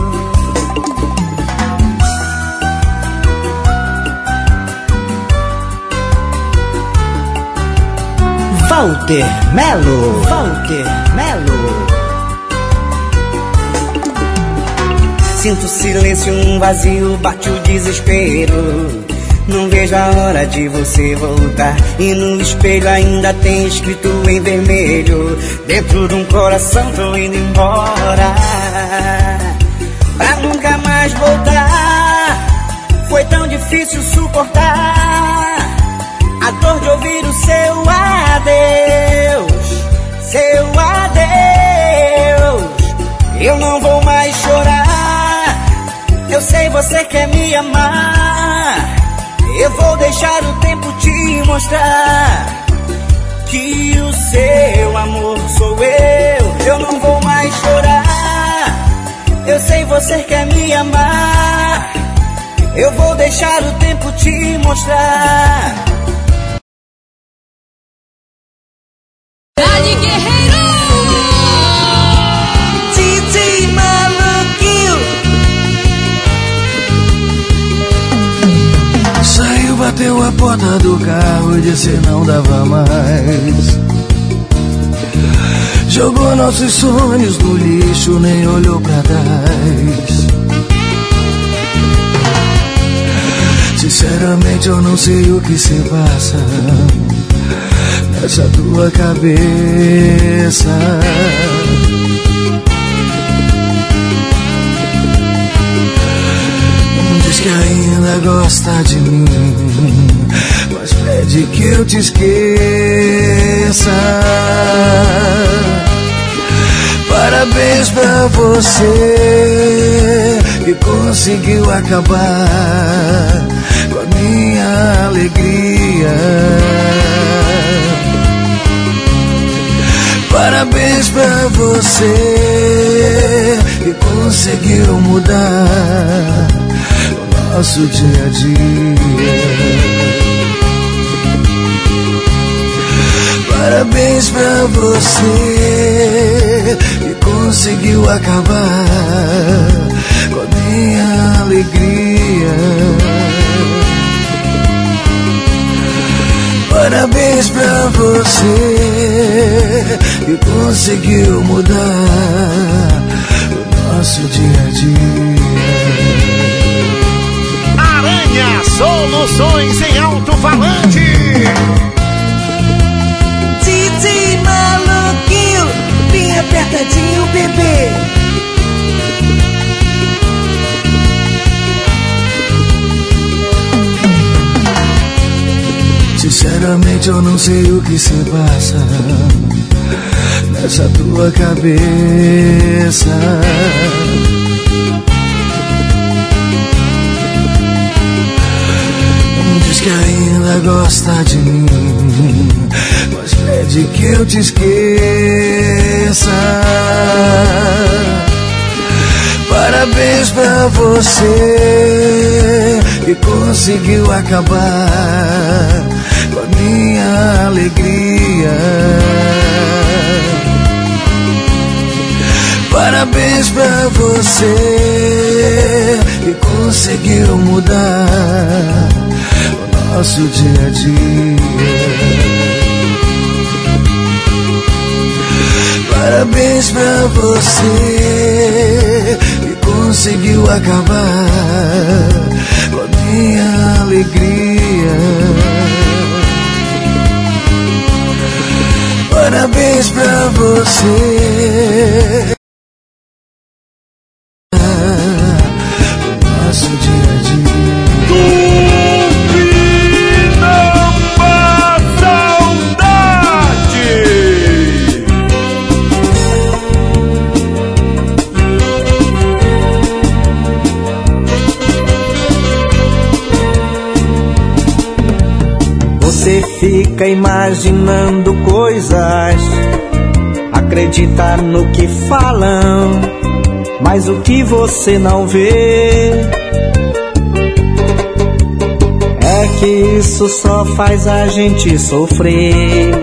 Walter Melo, Walter Melo. Sinto silêncio, um vazio, bate o desespero. Não vejo a hora de você voltar, e no espelho ainda tem escrito em vermelho: dentro de um coração tô indo embora, pra nunca mais voltar. Foi tão difícil suportar a dor de ouvir o seu adeus, seu adeus. Eu não vou mais chorar, eu sei você quer me amar. Eu vou deixar o tempo te mostrar que o seu amor sou eu. Eu não vou mais chorar, eu sei você quer me amar. Eu vou deixar o tempo te mostrar. Dali Guerreiro! DJ Maluquinho. Saiu, bateu a porta do carro e disse não dava mais. Jogou nossos sonhos no lixo, nem olhou pra trás. Sinceramente eu não sei o que se passa nessa tua cabeça. Diz que ainda gosta de mim, mas pede que eu te esqueça. Parabéns pra você que conseguiu acabar com a minha alegria. Parabéns pra você que conseguiu mudar o nosso dia a dia. Parabéns pra você que conseguiu conseguiu acabar com a minha alegria. Parabéns pra você que conseguiu mudar o nosso dia a dia. Aranha Soluções em Alto-Falante. DJ Maluquinho, bem apertadinho, bebê. Sinceramente eu não sei o que se passa nessa tua cabeça. Diz que ainda gosta de mim, mas pede que eu te esqueça. Parabéns pra você que conseguiu acabar com a minha alegria. Parabéns pra você que conseguiu mudar o nosso dia a dia. Parabéns pra você que conseguiu acabar com a minha alegria. Parabéns pra você. O nosso dia a dia. Você fica imaginando coisas, acredita no que falam, mas o que você não vê é que isso só faz a gente sofrer.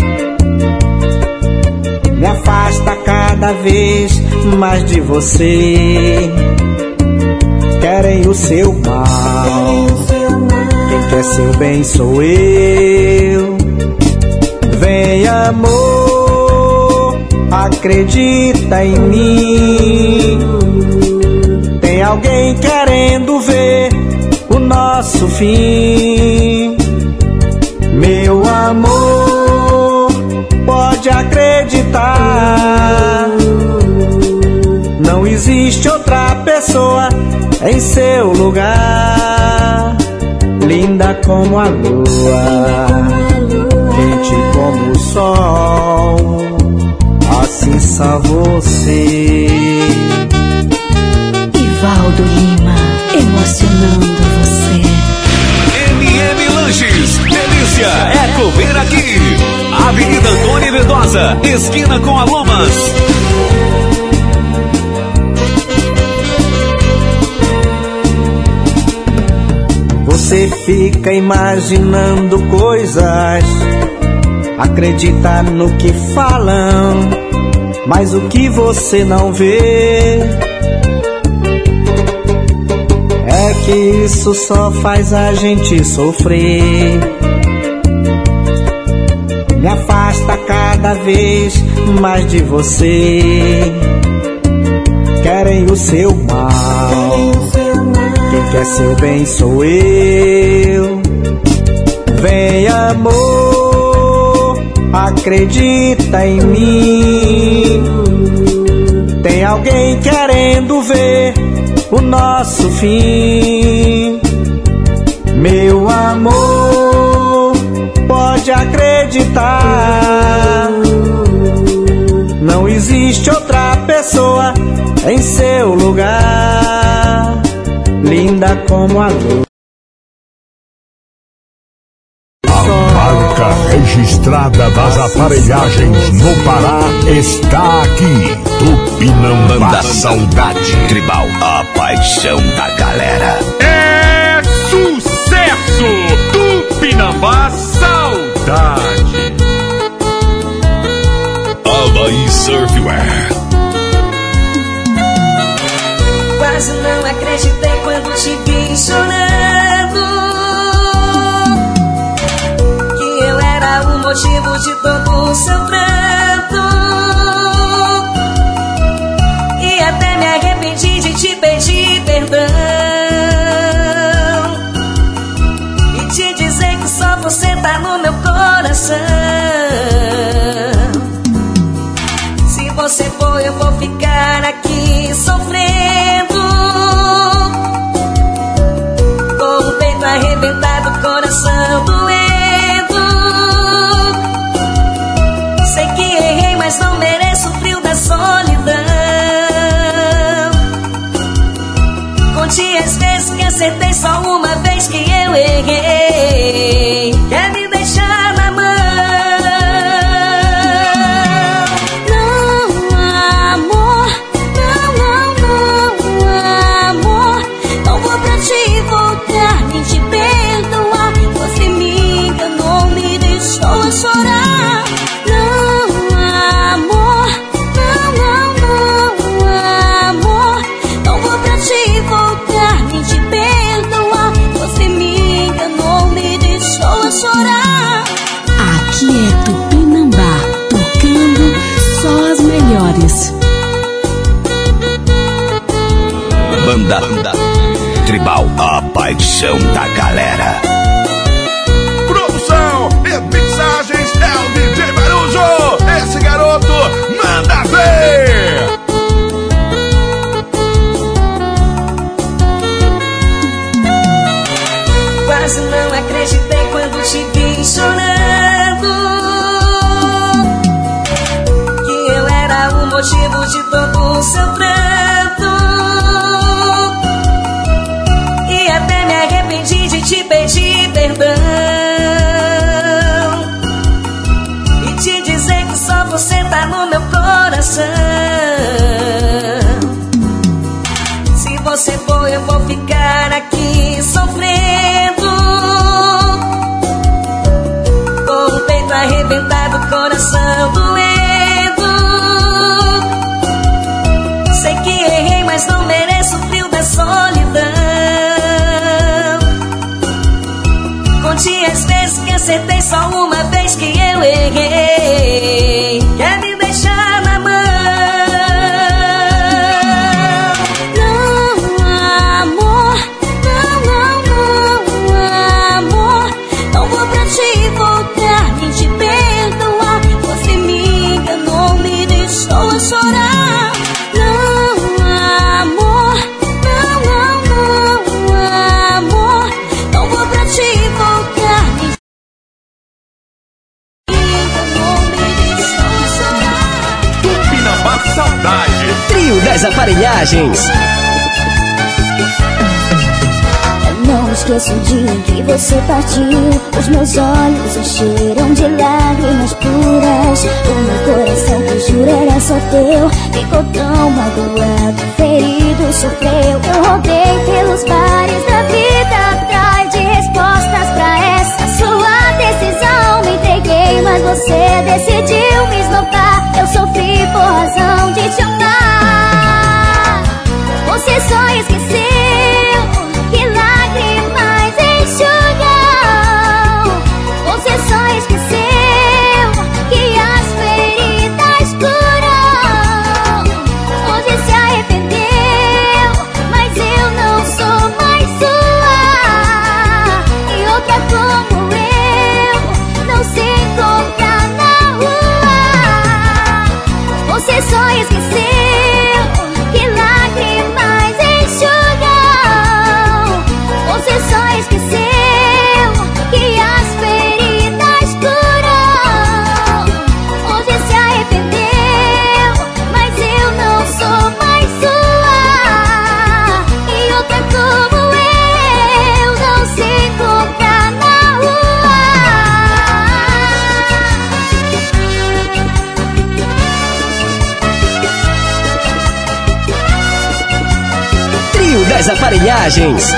Me afasta cada vez mais de você, querem o seu mal. Quem quer seu bem sou eu. Vem, amor, acredita em mim. Tem alguém querendo ver o nosso fim. Meu amor, pode acreditar, não existe outra pessoa em seu lugar. Linda como a lua, quente como o sol, assim só você. Ivaldo Lima, emocionando você. MM Lanches, delícia é comer aqui. Avenida Antônio Vedosa, esquina com a Lomas. Você fica imaginando coisas, acredita no que falam, mas o que você não vê é que isso só faz a gente sofrer. Me afasta cada vez mais de você, querem o seu mal. Quem quer seu bem sou eu. Vem, amor, acredita em mim. Tem alguém querendo ver o nosso fim. Meu amor, pode acreditar, não existe outra pessoa em seu lugar. Linda como a lua. A marca registrada das aparelhagens no Pará está aqui. Tupinambá Saudade Tribal, a paixão da galera. É sucesso! Tupinambá Saudade. Havaí Surfwear. Quase não acreditei quando te vi chorando, que eu era o motivo de todo o seu pranto. E até me arrependi de te pedir perdão e te dizer que só você tá no meu coração. Se você for, eu vou ficar aqui sofrendo, com o peito arrebentado, coração doendo. Sei que errei, mas não mereço o frio da solidão. Conte as vezes que acertei, só uma vez que eu errei. Quer me deixar na mão? Chorar. Não, amor, não, amor. Não vou pra te voltar, nem te perdoar. Você me enganou, me deixou chorar. Aqui é Tupinambá, tocando só as melhores. Banda Tribal, a paixão da galera. Mixagens é o DJ Marujo. Esse garoto manda ver. Quase não acreditei quando te vi chorando, que eu era o motivo de todo o seu pranto. E até me arrependi de te pedir perdão e te dizer que só você tá no meu coração. Se você for, eu vou ficar aqui sofrendo, com o peito arrebentado, coração doendo. Sei que errei, mas não mereço o frio da solidão. Conte as vezes que acertei, só uma vez que eu errei. Quer me deixar na mão? Não, amor, não, amor. Não vou pra te voltar, nem te perdoar. Você me enganou, me deixou chorar. Não, amor, não, amor. Não vou pra te voltar, nem Tupinambá Saudade. Trio das Aparelhagens. Não esqueço o dia em que você partiu. Os meus olhos encheram de lágrimas puras. O meu coração, que juro era só teu, ficou tão magoado, ferido, sofreu. Eu rodei pelos bares da vida atrás de respostas pra essa sua decisão. Me entreguei, mas você decidiu me esnobar. Eu sofri por razão de te amar. Você só esqueceu que lágrimas enxugam. Você só esqueceu que as feridas curam. Hoje se arrependeu, mas eu não sou mais sua. E outra como eu não se encontra na rua. Você só esqueceu que lágrimas enxugam. Você só esqueceu que as feridas curam. Hoje se arrependeu, mas eu não sou mais sua. E outra como eu não se encontra na rua. Trio das Aparelhagens.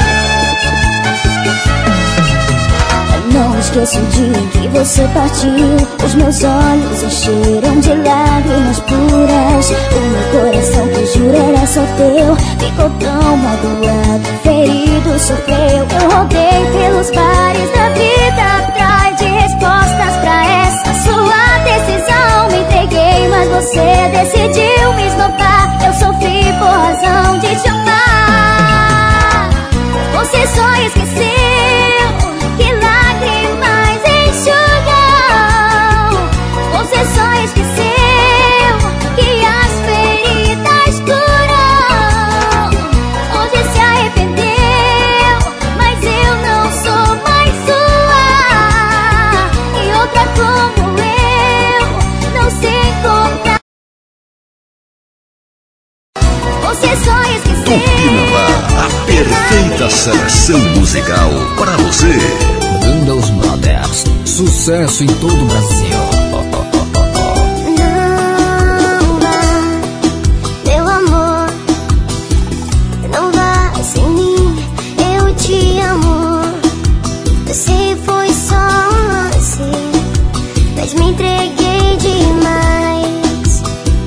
Não esqueço o dia em que você partiu. Os meus olhos encheram de lágrimas puras. O meu coração, que juro era só perdeu, ficou tão magoado, ferido, sofreu. Eu rodei pelos bares da vida atrás de respostas pra essa sua decisão. Me entreguei, mas você decidiu me esnobar. Eu sofri por razão de te amar. Você só esqueceu que lágrimas enxugam. Você só esqueceu que as feridas curam. Hoje se arrependeu, mas eu não sou mais sua. E outra como eu não se encontra. Você só esqueceu. Tupinambá, a perfeita seleção musical para você. Banda Os Brothers, sucesso em todo o Brasil. Não vá, meu amor, não vá sem mim, eu te amo. Eu sei foi só um lance, mas me entreguei demais.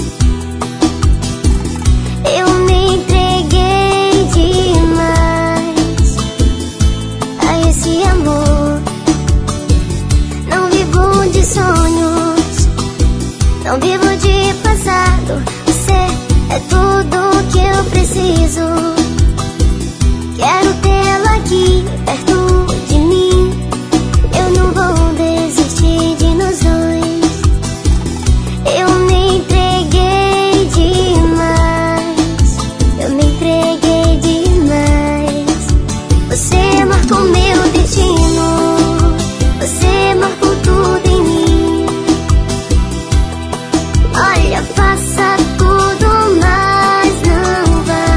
Eu me entreguei demais a esse amor. Não vivo de sonhos, não vivo de passado. Você é tudo que eu preciso. Quero tê-la aqui perto de mim. Eu não vou desistir de nós dois. Eu me entreguei demais. Eu me entreguei demais. Você marcou meu destino. Você marcou tudo em mim. Olha, faça tudo, mas não vá.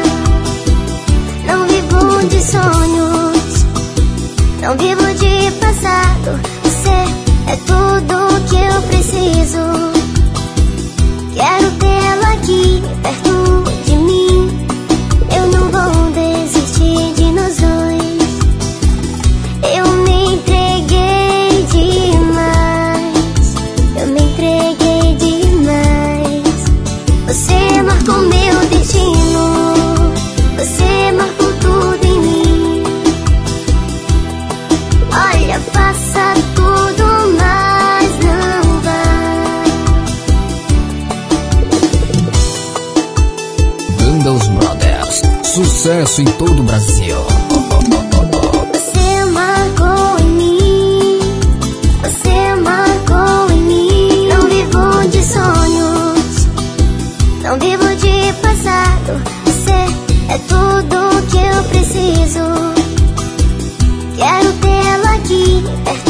Não vivo de sonhos, não vivo de passado. Você é tudo que eu preciso. Quero tê-la aqui perto de mim. Eu não vou desistir de nós dois. Eu me entreguei demais. Eu me entreguei demais. Você marcou meu destino. Você marcou tudo em mim. Olha, faça tudo, mas não vá. Banda Os Brothers, sucesso em todo o Brasil. Você marcou em mim. Você marcou em mim. Não vivo de sonhos, não vivo de passado. Você é tudo que eu preciso. Quero tê-la aqui perto